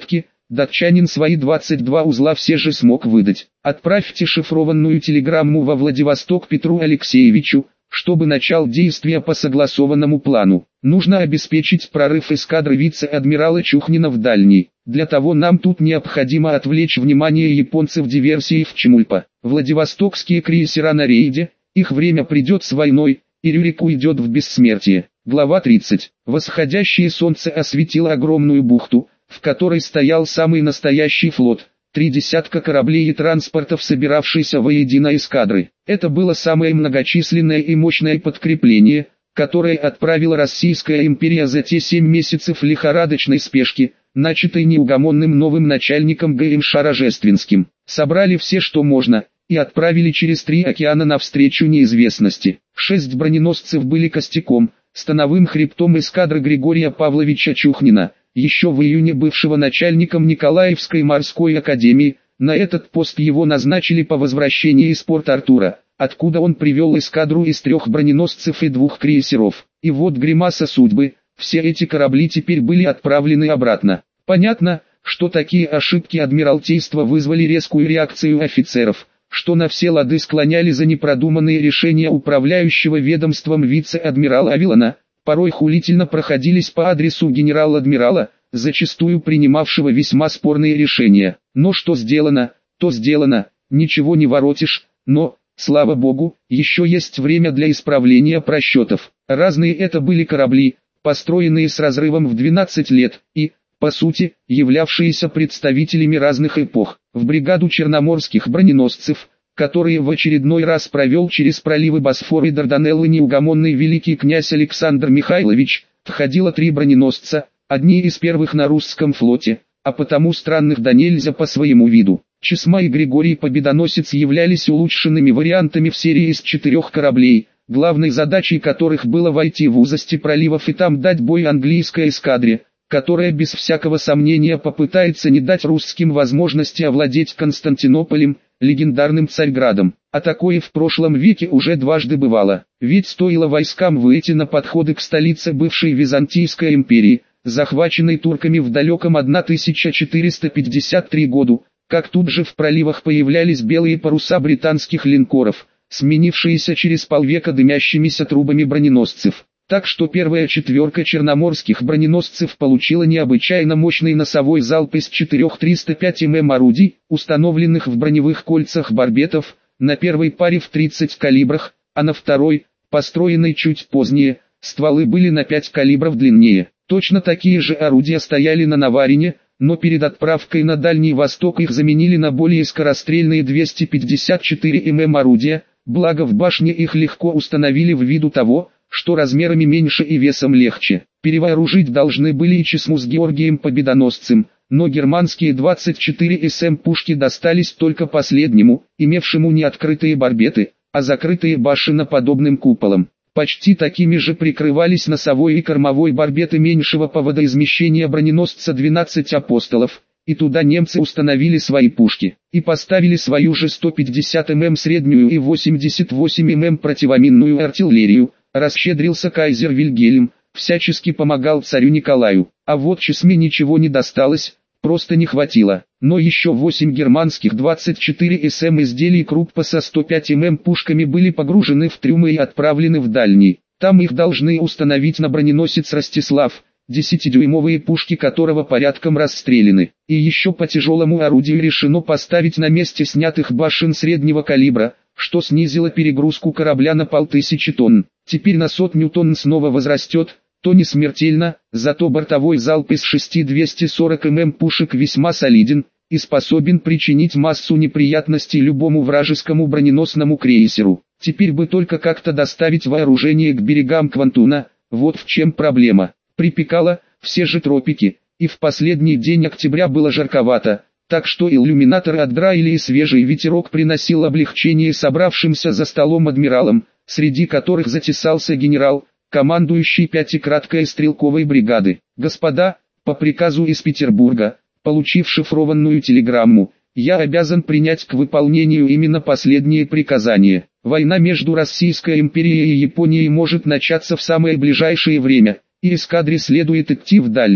датчанин свои двадцать два узла все же смог выдать. Отправьте шифрованную телеграмму во Владивосток Петру Алексеевичу, чтобы начал действия по согласованному плану. Нужно обеспечить прорыв эскадры вице-адмирала Чухнина в дальний. Для того нам тут необходимо отвлечь внимание японцев диверсией в Чемульпа. Владивостокские крейсера на рейде, их время придет с войной, и Рюрик уйдет в бессмертие. Глава тридцать. Восходящее солнце осветило огромную бухту, в которой стоял самый настоящий флот. Три десятка кораблей и транспортов, собиравшиеся воедино эскадры. Это было самое многочисленное и мощное подкрепление, которое отправила Российская империя за те семь месяцев лихорадочной спешки, начатой неугомонным новым начальником ГМШ Рожественским. Собрали все, что можно, и отправили через три океана навстречу неизвестности. Шесть броненосцев были костяком, становым хребтом эскадры Григория Павловича Чухнина, еще в июне бывшего начальником Николаевской морской академии. На этот пост его назначили по возвращении из Порт-Артура, откуда он привел эскадру из трех броненосцев и двух крейсеров. И вот гримаса судьбы, все эти корабли теперь были отправлены обратно. Понятно, что такие ошибки Адмиралтейства вызвали резкую реакцию офицеров, что на все лады склоняли за непродуманные решения управляющего ведомством вице-адмирала Авилона, порой хулительно проходились по адресу генерал-адмирала, зачастую принимавшего весьма спорные решения. Но что сделано, то сделано, ничего не воротишь, но, слава богу, еще есть время для исправления просчетов. Разные это были корабли, построенные с разрывом в двенадцать лет, и, по сути, являвшиеся представителями разных эпох. В бригаду черноморских броненосцев, которые в очередной раз провел через проливы Босфор и Дарданеллы неугомонный великий князь Александр Михайлович, входило три броненосца, одни из первых на русском флоте, а потому странных до нельзя по своему виду. Чесма и Григорий Победоносец являлись улучшенными вариантами в серии из четырех кораблей, главной задачей которых было войти в узости проливов и там дать бой английской эскадре, которая без всякого сомнения попытается не дать русским возможности овладеть Константинополем, легендарным Царьградом. А такое в прошлом веке уже дважды бывало. Ведь стоило войскам выйти на подходы к столице бывшей Византийской империи, захваченной турками в далеком тысяча четыреста пятьдесят третьем году, как тут же в проливах появлялись белые паруса британских линкоров, сменившиеся через полвека дымящимися трубами броненосцев. Так что первая четверка черноморских броненосцев получила необычайно мощный носовой залп из четырех триста пять миллиметров орудий, установленных в броневых кольцах барбетов, на первой паре в тридцать калибрах, а на второй, построенной чуть позднее, стволы были на пять калибров длиннее. Точно такие же орудия стояли на Наварине, но перед отправкой на Дальний Восток их заменили на более скорострельные двести пятьдесят четыре миллиметра орудия, благо в башне их легко установили ввиду того, что размерами меньше и весом легче. Перевооружить должны были и Чесму с Георгием Победоносцем, но германские двадцать четыре эс эм пушки достались только последнему, имевшему не открытые барбеты, а закрытые башеноподобным куполом. Почти такими же прикрывались носовой и кормовой барбеты меньшего по водоизмещению броненосца двенадцать апостолов, и туда немцы установили свои пушки, и поставили свою же сто пятьдесят миллиметров среднюю и восемьдесят восемь миллиметров противоминную артиллерию. Расщедрился кайзер Вильгельм, всячески помогал царю Николаю, а вот Чесме ничего не досталось, просто не хватило. Но еще восемь германских двадцать четыре эс эм изделий Круппа со сто пять миллиметров пушками были погружены в трюмы и отправлены в дальний. Там их должны установить на броненосец Ростислав, десятидюймовые пушки которого порядком расстреляны. И еще по тяжелому орудию решено поставить на месте снятых башен среднего калибра, что снизило перегрузку корабля на полтысячи тонн. Теперь на сотню тонн снова возрастет, то не смертельно, зато бортовой залп из шести двухсот сорока миллиметров пушек весьма солиден и способен причинить массу неприятностей любому вражескому броненосному крейсеру. Теперь бы только как-то доставить вооружение к берегам Квантуна, вот в чем проблема. Припекало, все же тропики, и в последний день октября было жарковато, так что иллюминаторы отдраили и свежий ветерок приносил облегчение собравшимся за столом адмиралам, среди которых затесался генерал, командующий пятикраткой стрелковой бригады. «Господа, по приказу из Петербурга, получив шифрованную телеграмму, я обязан принять к выполнению именно последние приказания. Война между Российской империей и Японией может начаться в самое ближайшее время, и эскадре следует идти в дальний.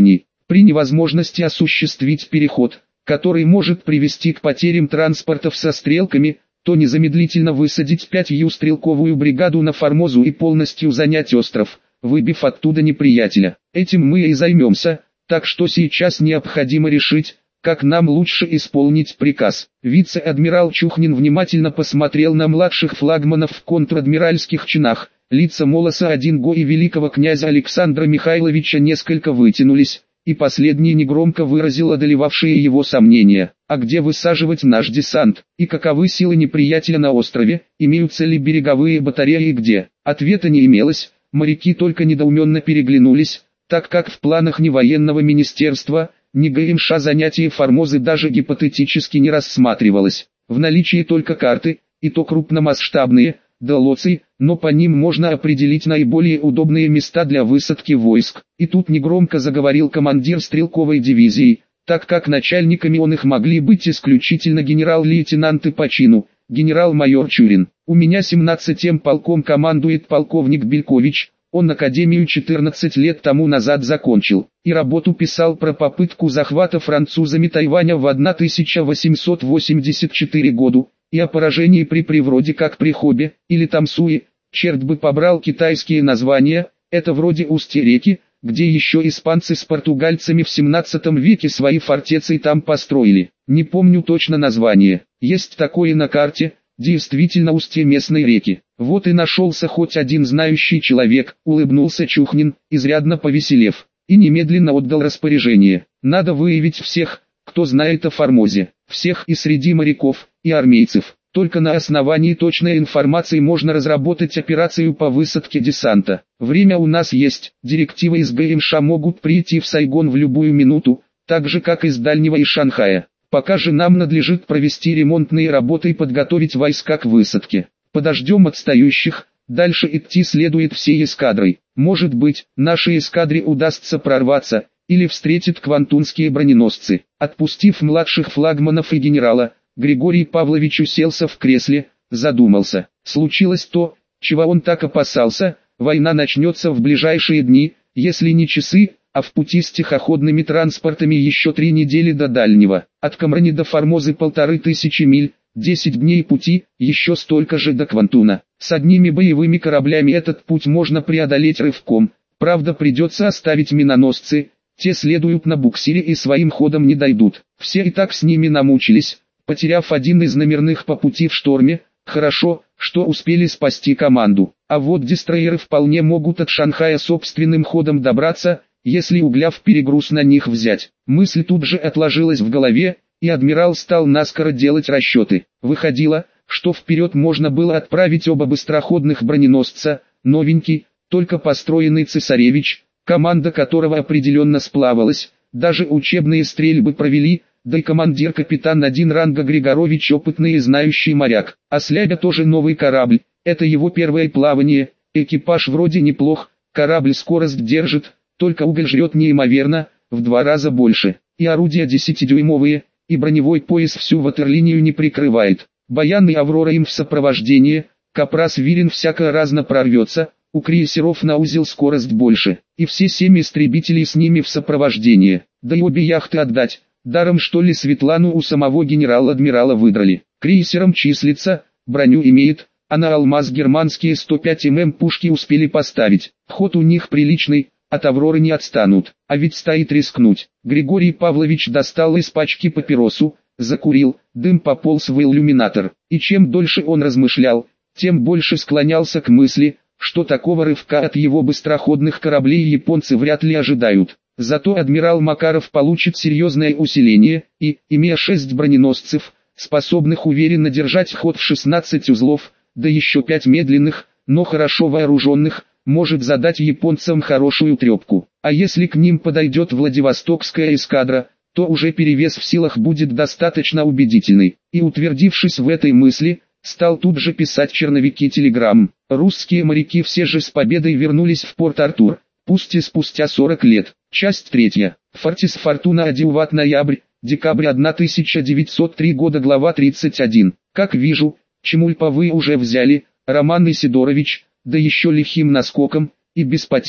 При невозможности осуществить переход, который может привести к потерям транспортов со стрелками, то незамедлительно высадить пятью стрелковую бригаду на Формозу и полностью занять остров, выбив оттуда неприятеля. Этим мы и займемся, так что сейчас необходимо решить, как нам лучше исполнить приказ. Вице-адмирал Чухнин внимательно посмотрел на младших флагманов в контр-адмиральских чинах. Лица Молоса один го и великого князя Александра Михайловича несколько вытянулись, и последний негромко выразил одолевавшие его сомнения. А где высаживать наш десант? И каковы силы неприятеля на острове? Имеются ли береговые батареи и где? Ответа не имелось, моряки только недоуменно переглянулись, так как в планах ни военного министерства, ни ГМШ занятие Формозы даже гипотетически не рассматривалось. В наличии только карты, и то крупномасштабные, да лоций, но по ним можно определить наиболее удобные места для высадки войск. И тут негромко заговорил командир стрелковой дивизии, так как начальниками он их могли быть исключительно генерал-лейтенанты по чину, генерал-майор Чурин. У меня семнадцатым полком командует полковник Белькович, он академию четырнадцать лет тому назад закончил, и работу писал про попытку захвата французами Тайваня в тысяча восемьсот восемьдесят четвёртом году, и о поражении при Привроде как при Хобе, или Тамсуе, черт бы побрал китайские названия, это вроде устья реки, где еще испанцы с португальцами в семнадцатом веке свои фортецы там построили. Не помню точно название, есть такое на карте, действительно устье местной реки. Вот и нашелся хоть один знающий человек, улыбнулся Чухнин, изрядно повеселев, и немедленно отдал распоряжение. Надо выявить всех, кто знает о Формозе, всех и среди моряков, и армейцев. Только на основании точной информации можно разработать операцию по высадке десанта. Время у нас есть, директивы из ГМШ могут прийти в Сайгон в любую минуту, так же как из Дальнего и Шанхая. Пока же нам надлежит провести ремонтные работы и подготовить войска к высадке. Подождем отстающих, дальше идти следует всей эскадрой. Может быть, нашей эскадре удастся прорваться, или встретит квантунские броненосцы. Отпустив младших флагманов и генерала, Григорий Павлович уселся в кресле, задумался. Случилось то, чего он так опасался, война начнется в ближайшие дни, если не часы, а в пути с тихоходными транспортами еще три недели до Дальнего. От Камрани до Формозы полторы тысячи миль, десять дней пути, еще столько же до Квантуна. С одними боевыми кораблями этот путь можно преодолеть рывком, правда придется оставить миноносцы, те следуют на буксире и своим ходом не дойдут. Все и так с ними намучились, потеряв один из номерных по пути в шторме. Хорошо, что успели спасти команду. А вот дестройеры вполне могут от Шанхая собственным ходом добраться, если угля в перегруз на них взять. Мысль тут же отложилась в голове, и адмирал стал наскоро делать расчеты. Выходило, что вперед можно было отправить оба быстроходных броненосца, новенький, только построенный цесаревич, команда которого определенно сплавалась, даже учебные стрельбы провели, да и командир-капитан один ранга Григорович опытный и знающий моряк. А Слябя тоже новый корабль, это его первое плавание, экипаж вроде неплох, корабль скорость держит, только уголь жрет неимоверно, в два раза больше, и орудия десятидюймовые, и броневой пояс всю ватерлинию не прикрывает. Баян и Аврора им в сопровождение, Капрас Вирин всяко разно прорвется, у крейсеров на узел скорость больше, и все семь истребителей с ними в сопровождение, да и обе яхты отдать. Даром что ли Светлану у самого генерал-адмирала выдрали. Крейсером числится, броню имеет, а на Алмаз германские сто пять миллиметров пушки успели поставить. Ход у них приличный, от Авроры не отстанут, а ведь стоит рискнуть. Григорий Павлович достал из пачки папиросу, закурил, дым пополз в иллюминатор. И чем дольше он размышлял, тем больше склонялся к мысли, что такого рывка от его быстроходных кораблей японцы вряд ли ожидают. Зато адмирал Макаров получит серьезное усиление, и, имея шесть броненосцев, способных уверенно держать ход в шестнадцать узлов, да еще пять медленных, но хорошо вооруженных, может задать японцам хорошую трепку. А если к ним подойдет Владивостокская эскадра, то уже перевес в силах будет достаточно убедительный. И утвердившись в этой мысли, стал тут же писать черновики телеграмм. Русские моряки все же с победой вернулись в Порт-Артур, пусть и спустя сорок лет. Часть третья. Фортис Фортуна Адилват ноябрь, декабрь тысяча девятьсот третьего года, глава тридцать один. Как вижу, Чемульпа вы уже взяли, Роман Исидорович, да еще лихим наскоком, и без потерь.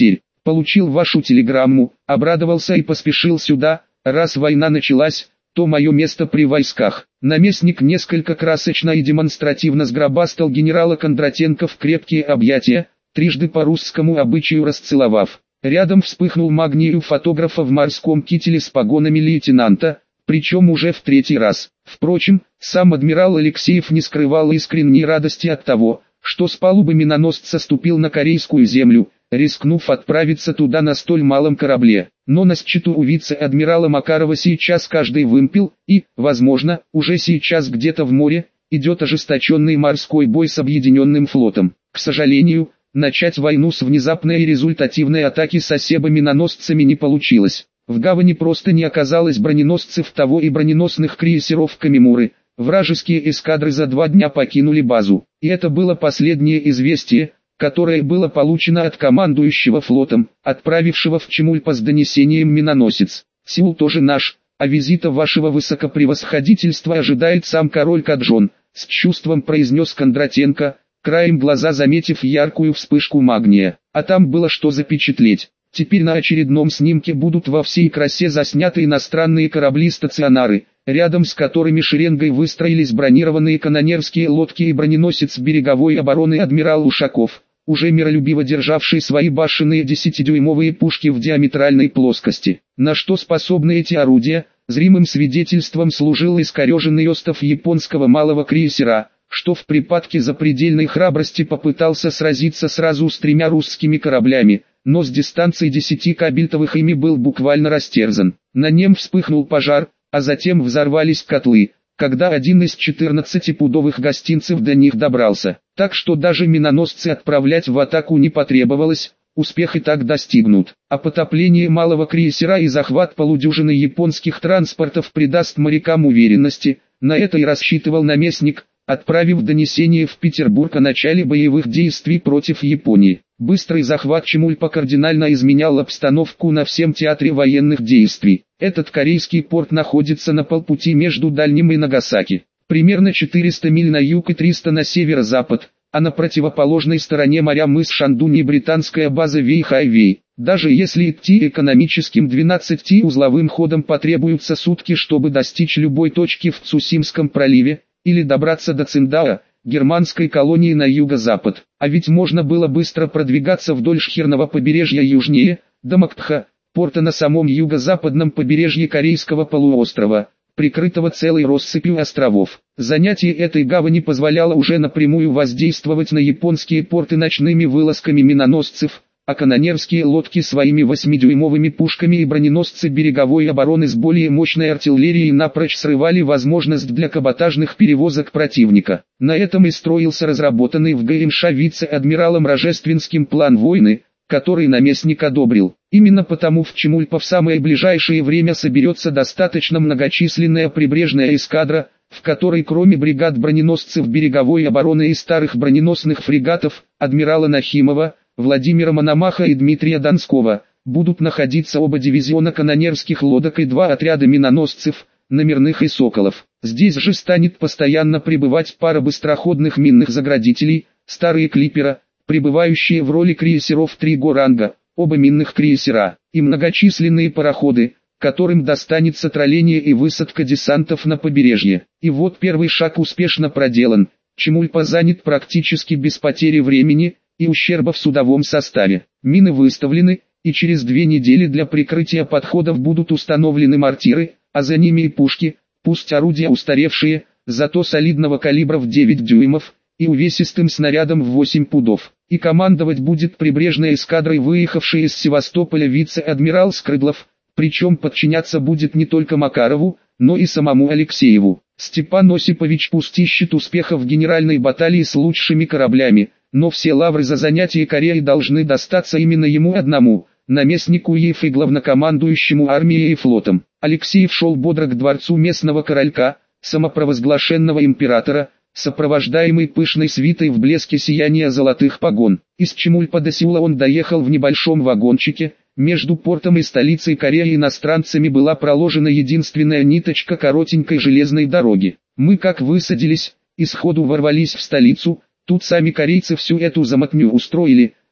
Получил вашу телеграмму, обрадовался и поспешил сюда. Раз война началась, то мое место при войсках». Наместник несколько красочно и демонстративно сгробастал генерала Кондратенко в крепкие объятия, трижды по русскому обычаю расцеловав. Рядом вспыхнул магнию фотографа в морском кителе с погонами лейтенанта, причем уже в третий раз. Впрочем, сам адмирал Алексеев не скрывал искренней радости от того, что с палубы миноносца ступил на корейскую землю, рискнув отправиться туда на столь малом корабле. Но на счету у вице-адмирала Макарова сейчас каждый вымпел, и, возможно, уже сейчас где-то в море идет ожесточенный морской бой с объединенным флотом. К сожалению, начать войну с внезапной и результативной атаки с осебо-миноносцами не получилось. В гавани просто не оказалось броненосцев того и броненосных крейсеров Камимуры. Вражеские эскадры за два дня покинули базу. И это было последнее известие, которое было получено от командующего флотом, отправившего в Чемульпа с донесением миноносец. «Сеул тоже наш, а визита вашего высокопревосходительства ожидает сам король Каджон», с чувством произнес Кондратенко, краем глаза заметив яркую вспышку магния. А там было что запечатлеть. Теперь на очередном снимке будут во всей красе засняты иностранные корабли-стационары, рядом с которыми шеренгой выстроились бронированные канонерские лодки и броненосец береговой обороны адмирал Ушаков, уже миролюбиво державший свои башенные десятидюймовые пушки в диаметральной плоскости. На что способны эти орудия, зримым свидетельством служил искореженный остов японского малого крейсера, что в припадке запредельной храбрости попытался сразиться сразу с тремя русскими кораблями, но с дистанции десяти кабельтовых ими был буквально растерзан. На нем вспыхнул пожар, а затем взорвались котлы, когда один из четырнадцатипудовых гостинцев до них добрался. Так что даже миноносцы отправлять в атаку не потребовалось, успех и так достигнут. А потопление малого крейсера и захват полудюжины японских транспортов придаст морякам уверенности, на это и рассчитывал наместник, отправив донесение в Петербург о начале боевых действий против Японии. Быстрый захват Чемульпа кардинально изменял обстановку на всем театре военных действий. Этот корейский порт находится на полпути между Дальним и Нагасаки, примерно четыреста миль на юг и триста на северо-запад, а на противоположной стороне моря мыс Шандунь и британская база Вейхайвей. Даже если идти экономическим двенадцатиузловым ходом потребуются сутки, чтобы достичь любой точки в Цусимском проливе, или добраться до Циндао, германской колонии на юго-запад. А ведь можно было быстро продвигаться вдоль Шхерного побережья южнее, до Мактха, порта на самом юго-западном побережье Корейского полуострова, прикрытого целой россыпью островов. Занятие этой гавани позволяло уже напрямую воздействовать на японские порты ночными вылазками миноносцев, а канонерские лодки своими восьмидюймовыми пушками и броненосцы береговой обороны с более мощной артиллерией напрочь срывали возможность для каботажных перевозок противника. На этом и строился разработанный в ГМШ вице-адмиралом Рожественским план войны, который наместник одобрил. Именно потому в Чемульпа в самое ближайшее время соберется достаточно многочисленная прибрежная эскадра, в которой кроме бригад броненосцев береговой обороны и старых броненосных фрегатов, адмирала Нахимова, Владимира Мономаха и Дмитрия Донского, будут находиться оба дивизиона канонерских лодок и два отряда миноносцев, номерных и соколов. Здесь же станет постоянно прибывать пара быстроходных минных заградителей, старые клипера, прибывающие в роли крейсеров три-го ранга, оба минных крейсера, и многочисленные пароходы, которым достанется тролление и высадка десантов на побережье. И вот первый шаг успешно проделан, Чемульпа занят практически без потери времени и ущерба в судовом составе. Мины выставлены, и через две недели для прикрытия подходов будут установлены мортиры, а за ними и пушки, пусть орудия устаревшие, зато солидного калибра в девять дюймов, и увесистым снарядом в восемь пудов. И командовать будет прибрежной эскадрой выехавший из Севастополя вице-адмирал Скрыдлов, причем подчиняться будет не только Макарову, но и самому Алексееву. Степан Осипович пусть ищет успеха в генеральной баталии с лучшими кораблями, но все лавры за занятие Кореей должны достаться именно ему одному, наместнику Еф и главнокомандующему армией и флотом. Алексеев шел бодро к дворцу местного королька, самопровозглашенного императора, сопровождаемый пышной свитой в блеске сияния золотых погон. Из Чемульпа до Сеула он доехал в небольшом вагончике. Между портом и столицей Кореи иностранцами была проложена единственная ниточка коротенькой железной дороги. Мы как высадились, и сходу ворвались в столицу. Тут сами корейцы всю эту замотню устроили,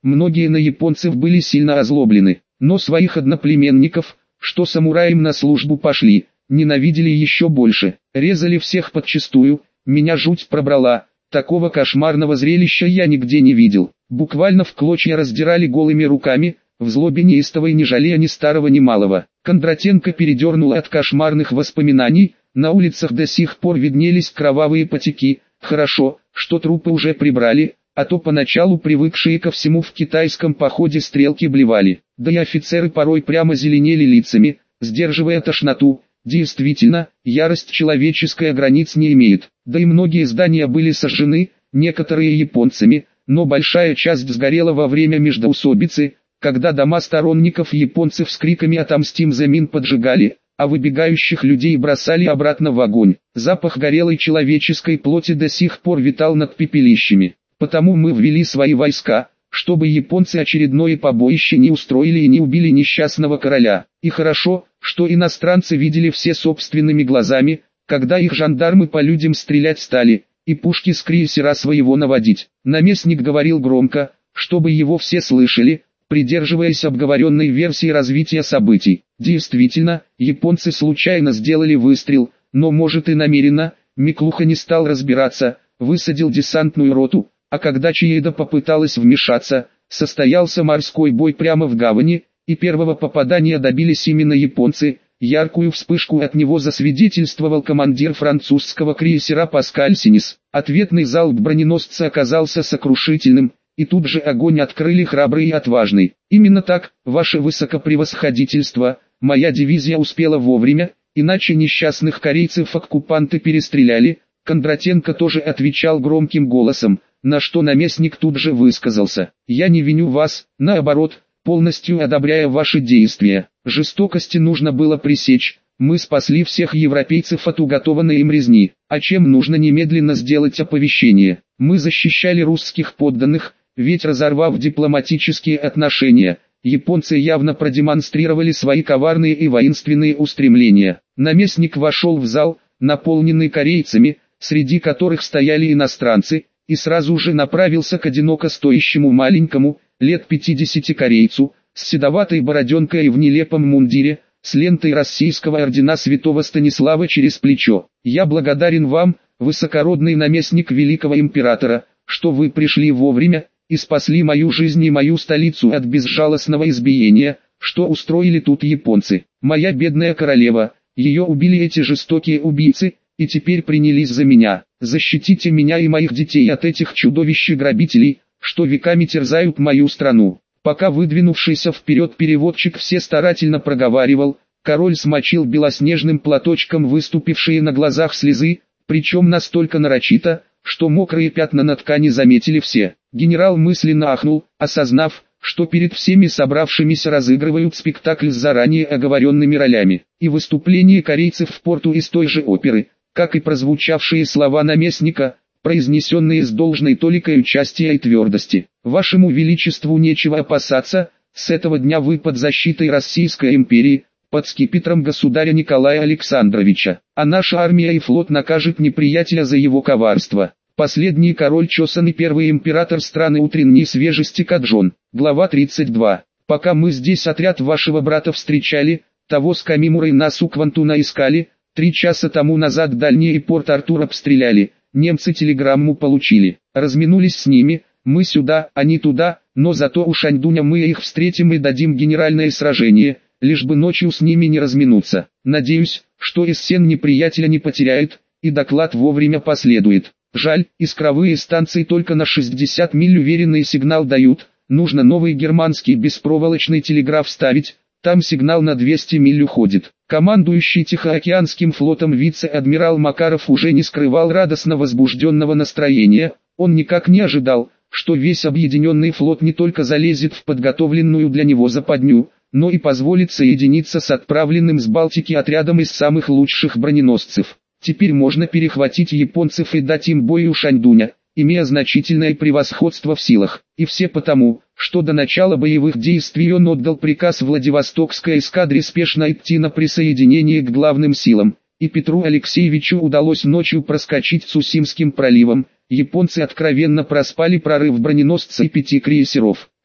многие на японцев были сильно озлоблены, но своих одноплеменников, что самураям на службу пошли, ненавидели еще больше, резали всех подчистую, меня жуть пробрала, такого кошмарного зрелища я нигде не видел, буквально в клочья раздирали голыми руками, в злобе неистовой не жалея ни старого ни малого. Кондратенко передернуло от кошмарных воспоминаний, на улицах до сих пор виднелись кровавые потеки, хорошо, что трупы уже прибрали, а то поначалу привыкшие ко всему в китайском походе стрелки блевали, да и офицеры порой прямо зеленели лицами, сдерживая тошноту. Действительно, ярость человеческая границ не имеет, да и многие здания были сожжены, некоторые японцами, но большая часть сгорела во время междоусобицы, когда дома сторонников японцев с криками «Отомстим за Мин» поджигали, а выбегающих людей бросали обратно в огонь. Запах горелой человеческой плоти до сих пор витал над пепелищами, потому мы ввели свои войска, чтобы японцы очередное побоище не устроили и не убили несчастного короля. И хорошо, что иностранцы видели все собственными глазами, когда их жандармы по людям стрелять стали, и пушки с крейсера своего наводить. Наместник говорил громко, чтобы его все слышали, придерживаясь обговоренной версии развития событий. Действительно, японцы случайно сделали выстрел, но может и намеренно, Миклуха не стал разбираться, высадил десантную роту, а когда Чиеда попыталась вмешаться, состоялся морской бой прямо в гавани, и первого попадания добились именно японцы. Яркую вспышку от него засвидетельствовал командир французского крейсера Паскаль Синис. Ответный залп броненосца оказался сокрушительным, и тут же огонь открыли храбрый и отважный. Именно так, ваше высокопревосходительство, моя дивизия успела вовремя, иначе несчастных корейцев оккупанты перестреляли. Кондратенко тоже отвечал громким голосом, на что наместник тут же высказался: «Я не виню вас, наоборот, полностью одобряя ваши действия. Жестокости нужно было пресечь, мы спасли всех европейцев от уготованной им резни, а чем нужно немедленно сделать оповещение. Мы защищали русских подданных, ведь разорвав дипломатические отношения, японцы явно продемонстрировали свои коварные и воинственные устремления». Наместник вошел в зал, наполненный корейцами, среди которых стояли иностранцы, и сразу же направился к одиноко стоящему маленькому, лет пятидесяти корейцу, с седоватой бороденкой и в нелепом мундире, с лентой российского ордена святого Станислава через плечо. «Я благодарен вам, высокородный наместник великого императора, что вы пришли вовремя, и спасли мою жизнь и мою столицу от безжалостного избиения, что устроили тут японцы. Моя бедная королева, ее убили эти жестокие убийцы, и теперь принялись за меня. Защитите меня и моих детей от этих чудовищ и грабителей, что веками терзают мою страну». Пока выдвинувшийся вперед переводчик все старательно проговаривал, король смочил белоснежным платочком выступившие на глазах слезы, причем настолько нарочито, что мокрые пятна на ткани заметили все. Генерал мысленно ахнул, осознав, что перед всеми собравшимися разыгрывают спектакль с заранее оговоренными ролями. И выступление корейцев в порту из той же оперы, как и прозвучавшие слова наместника, произнесенные с должной толикой участия и твердости. «Вашему величеству нечего опасаться, с этого дня вы под защитой Российской империи, под скипетром государя Николая Александровича, а наша армия и флот накажет неприятеля за его коварство». Последний король Чосан и первый император страны утренней свежести Каджон. Глава тридцать два. «Пока мы здесь отряд вашего брата встречали, того с Камимурой нас у Квантуна искали, три часа тому назад дальний порт Артур обстреляли. Немцы телеграмму получили, разминулись с ними, мы сюда, они туда, но зато у Шаньдуня мы их встретим и дадим генеральное сражение, лишь бы ночью с ними не разминуться. Надеюсь, что Эссен неприятеля не потеряет, и доклад вовремя последует. Жаль, искровые станции только на шестьдесят миль уверенный сигнал дают, нужно новый германский беспроволочный телеграф ставить, там сигнал на двести миль уходит». Командующий Тихоокеанским флотом вице-адмирал Макаров уже не скрывал радостно возбужденного настроения, он никак не ожидал, что весь объединенный флот не только залезет в подготовленную для него западню, но и позволит соединиться с отправленным с Балтики отрядом из самых лучших броненосцев. Теперь можно перехватить японцев и дать им бой у Шаньдуня, имея значительное превосходство в силах. И все потому, что до начала боевых действий он отдал приказ Владивостокской эскадре спешно идти на присоединение к главным силам, и Петру Алексеевичу удалось ночью проскочить Цусимским проливом. Японцы откровенно проспали прорыв броненосца и пяти крейсеров.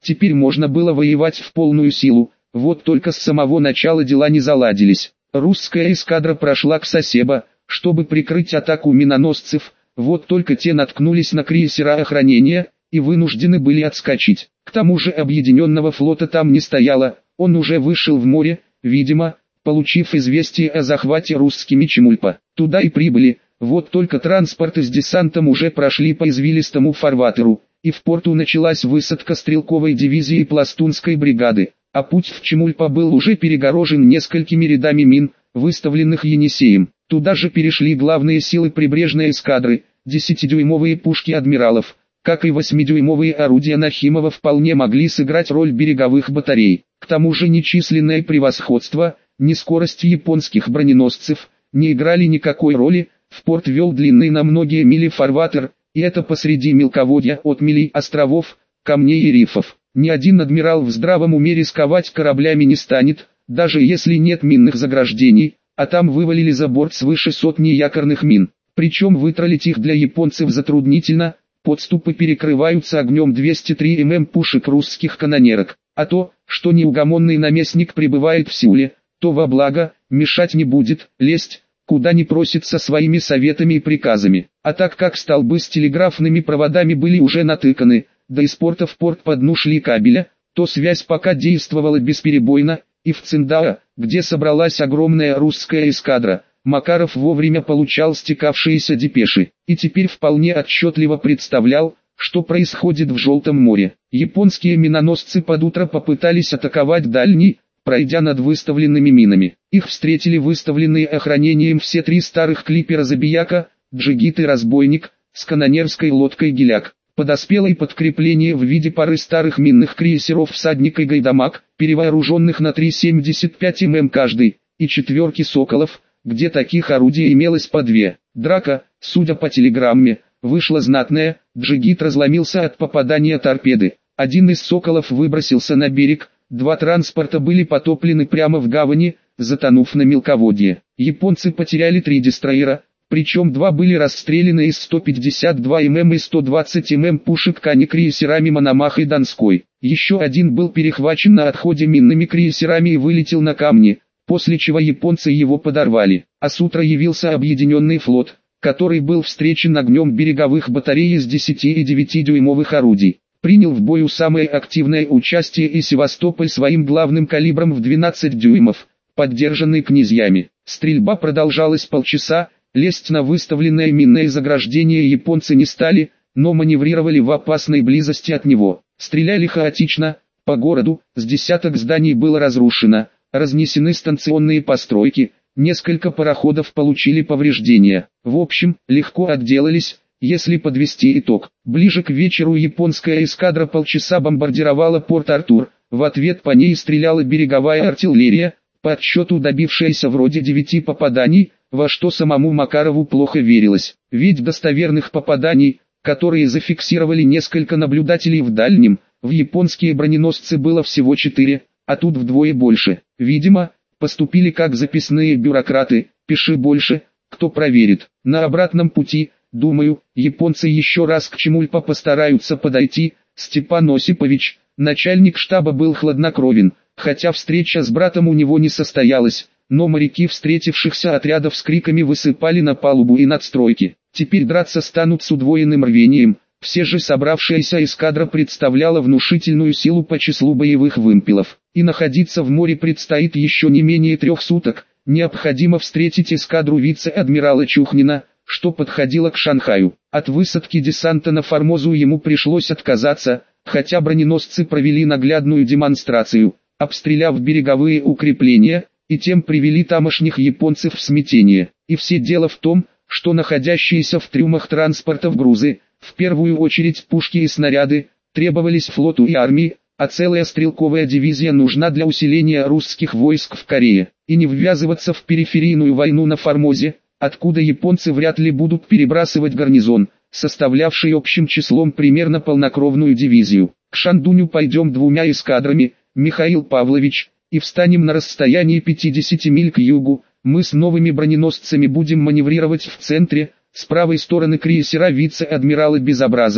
Теперь можно было воевать в полную силу, вот только с самого начала дела не заладились. Русская эскадра прошла к Сасебо, чтобы прикрыть атаку миноносцев, вот только те наткнулись на крейсера охранения, и вынуждены были отскочить. К тому же объединенного флота там не стояло, он уже вышел в море, видимо, получив известие о захвате русскими Чемульпа. Туда и прибыли, вот только транспорты с десантом уже прошли по извилистому фарватеру, и в порту началась высадка стрелковой дивизии пластунской бригады, а путь в Чемульпа был уже перегорожен несколькими рядами мин, выставленных Енисеем. Туда же перешли главные силы прибрежной эскадры, десятидюймовые пушки адмиралов, как и восьмидюймовые орудия Нахимова вполне могли сыграть роль береговых батарей. К тому же ни численное превосходство, ни скорость японских броненосцев не играли никакой роли, в порт вел длинный на многие мили фарватер, и это посреди мелководья от милей островов, камней и рифов. Ни один адмирал в здравом уме рисковать кораблями не станет, даже если нет минных заграждений, а там вывалили за борт свыше сотни якорных мин. Причем вытролить их для японцев затруднительно, подступы перекрываются огнем двести три миллиметра пушек русских канонерок. А то, что неугомонный наместник пребывает в Сеуле, то во благо, мешать не будет, лезть, куда не просится своими советами и приказами. А так как столбы с телеграфными проводами были уже натыканы, да из порта в порт по дну шли кабеля, то связь пока действовала бесперебойно, и в Циндао, где собралась огромная русская эскадра, Макаров вовремя получал стекавшиеся депеши, и теперь вполне отчетливо представлял, что происходит в Желтом море. Японские миноносцы под утро попытались атаковать дальний, пройдя над выставленными минами. Их встретили выставленные охранением все три старых клипера Забияка, Джигит и Разбойник, с канонерской лодкой Геляк. Подоспело и подкрепление в виде пары старых минных крейсеров «Всадник» и «Гайдамак», перевооруженных на три семьдесят пять миллиметров каждый, и четверки «Соколов», где таких орудий имелось по две. Драка, судя по телеграмме, вышла знатная, Джигит разломился от попадания торпеды. Один из «Соколов» выбросился на берег, два транспорта были потоплены прямо в гавани, затонув на мелководье. Японцы потеряли три дестройера, причем два были расстреляны из сто пятьдесят два миллиметра и сто двадцать миллиметров пушек Кани крейсерами Мономах и Донской. Еще один был перехвачен на отходе минными крейсерами и вылетел на камни, после чего японцы его подорвали. А с утра явился объединенный флот, который был встречен огнем береговых батарей из десяти и девятидюймовых орудий. Принял в бою самое активное участие и Севастополь своим главным калибром в двенадцать дюймов, поддержанный князьями. Стрельба продолжалась полчаса, лезть на выставленное минное заграждение японцы не стали, но маневрировали в опасной близости от него. Стреляли хаотично, по городу, с десяток зданий было разрушено, разнесены станционные постройки, несколько пароходов получили повреждения. В общем, легко отделались, если подвести итог. Ближе к вечеру японская эскадра полчаса бомбардировала порт Артур, в ответ по ней стреляла береговая артиллерия, по отсчету добившаяся вроде девяти попаданий, во что самому Макарову плохо верилось. Ведь достоверных попаданий, которые зафиксировали несколько наблюдателей в дальнем, в японские броненосцы было всего четыре, а тут вдвое больше. Видимо, поступили как записные бюрократы, пиши больше, кто проверит. На обратном пути, думаю, японцы еще раз к Чемульпа постараются подойти. Степан Осипович, начальник штаба, был хладнокровен, хотя встреча с братом у него не состоялась, но моряки встретившихся отрядов с криками высыпали на палубу и надстройки. Теперь драться станут с удвоенным рвением. Все же собравшаяся эскадра представляла внушительную силу по числу боевых вымпелов, и находиться в море предстоит еще не менее трех суток. Необходимо встретить эскадру вице-адмирала Чухнина, что подходило к Шанхаю. От высадки десанта на Формозу ему пришлось отказаться, хотя броненосцы провели наглядную демонстрацию, обстреляв береговые укрепления, и тем привели тамошних японцев в смятение. И все дело в том, что находящиеся в трюмах транспортов грузы, в первую очередь пушки и снаряды, требовались флоту и армии, а целая стрелковая дивизия нужна для усиления русских войск в Корее. И не ввязываться в периферийную войну на Формозе, откуда японцы вряд ли будут перебрасывать гарнизон, составлявший общим числом примерно полнокровную дивизию. К Шандуню пойдем двумя эскадрами, Михаил Павлович, и встанем на расстоянии пятидесяти миль к югу. Мы с новыми броненосцами будем маневрировать в центре, с правой стороны крейсера вице-адмирала Безобразова,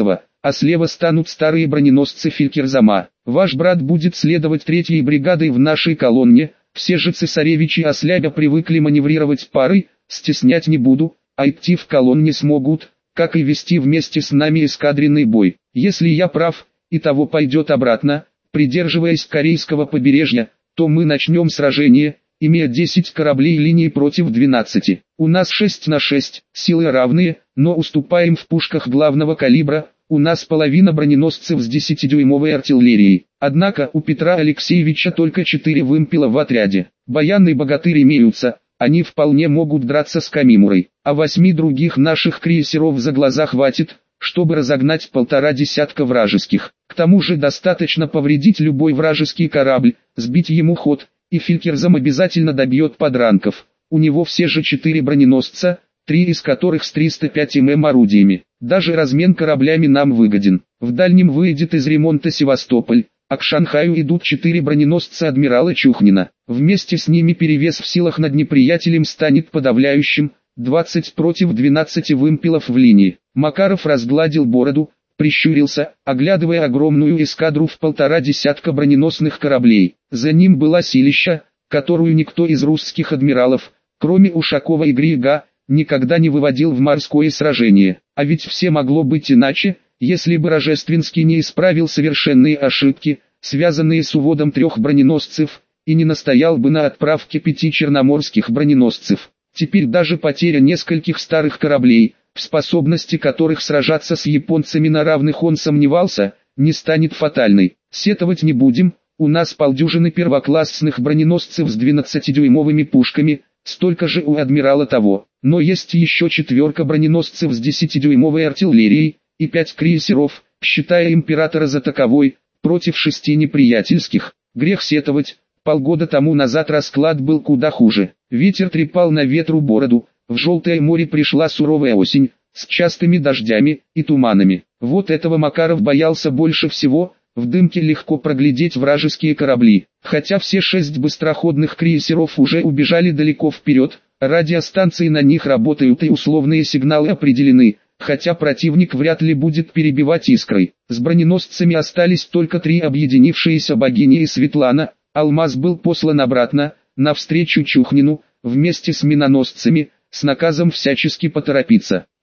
а слева станут старые броненосцы Фелькерзама. Ваш брат будет следовать третьей бригадой в нашей колонне, все же цесаревичи ослябя привыкли маневрировать парой, стеснять не буду, а идти в колонне смогут, как и вести вместе с нами эскадренный бой. Если я прав, и того пойдет обратно, придерживаясь корейского побережья, то мы начнем сражение, имея десять кораблей линии против двенадцати. У нас шесть на шесть, силы равные, но уступаем в пушках главного калибра, у нас половина броненосцев с десятидюймовой артиллерией. Однако у Петра Алексеевича только четыре вымпела в отряде. Баян и Богатырь имеются, они вполне могут драться с Камимурой, а восьми других наших крейсеров за глаза хватит, чтобы разогнать полтора десятка вражеских. К тому же достаточно повредить любой вражеский корабль, сбить ему ход, и Фелькерзам обязательно добьет подранков. У него все же четыре броненосца, три из которых с триста пять миллиметров орудиями. Даже размен кораблями нам выгоден. В дальнем выйдет из ремонта Севастополь, а к Шанхаю идут четыре броненосца адмирала Чухнина. Вместе с ними перевес в силах над неприятелем станет подавляющим, двадцать против двенадцати вымпелов в линии. Макаров разгладил бороду, прищурился, оглядывая огромную эскадру в полтора десятка броненосных кораблей. За ним была силища, которую никто из русских адмиралов, кроме Ушакова и Грига, никогда не выводил в морское сражение. А ведь все могло быть иначе, если бы Рожественский не исправил совершенные ошибки, связанные с уводом трех броненосцев, и не настоял бы на отправке пяти черноморских броненосцев. Теперь даже потеря нескольких старых кораблей, в способности которых сражаться с японцами на равных он сомневался, не станет фатальной. Сетовать не будем, у нас полдюжины первоклассных броненосцев с двенадцатидюймовыми пушками, столько же у адмирала того, но есть еще четверка броненосцев с десятидюймовой артиллерией, и пять крейсеров, считая императора за таковой, против шести неприятельских. Грех сетовать, полгода тому назад расклад был куда хуже. Ветер трепал на ветру бороду, в Желтое море пришла суровая осень, с частыми дождями и туманами. Вот этого Макаров боялся больше всего, в дымке легко проглядеть вражеские корабли. Хотя все шесть быстроходных крейсеров уже убежали далеко вперед, радиостанции на них работают и условные сигналы определены, хотя противник вряд ли будет перебивать искрой. С броненосцами остались только три объединившиеся богини и Светлана. Алмаз был послан обратно, навстречу Чухнину, вместе с миноносцами, с наказом всячески поторопиться.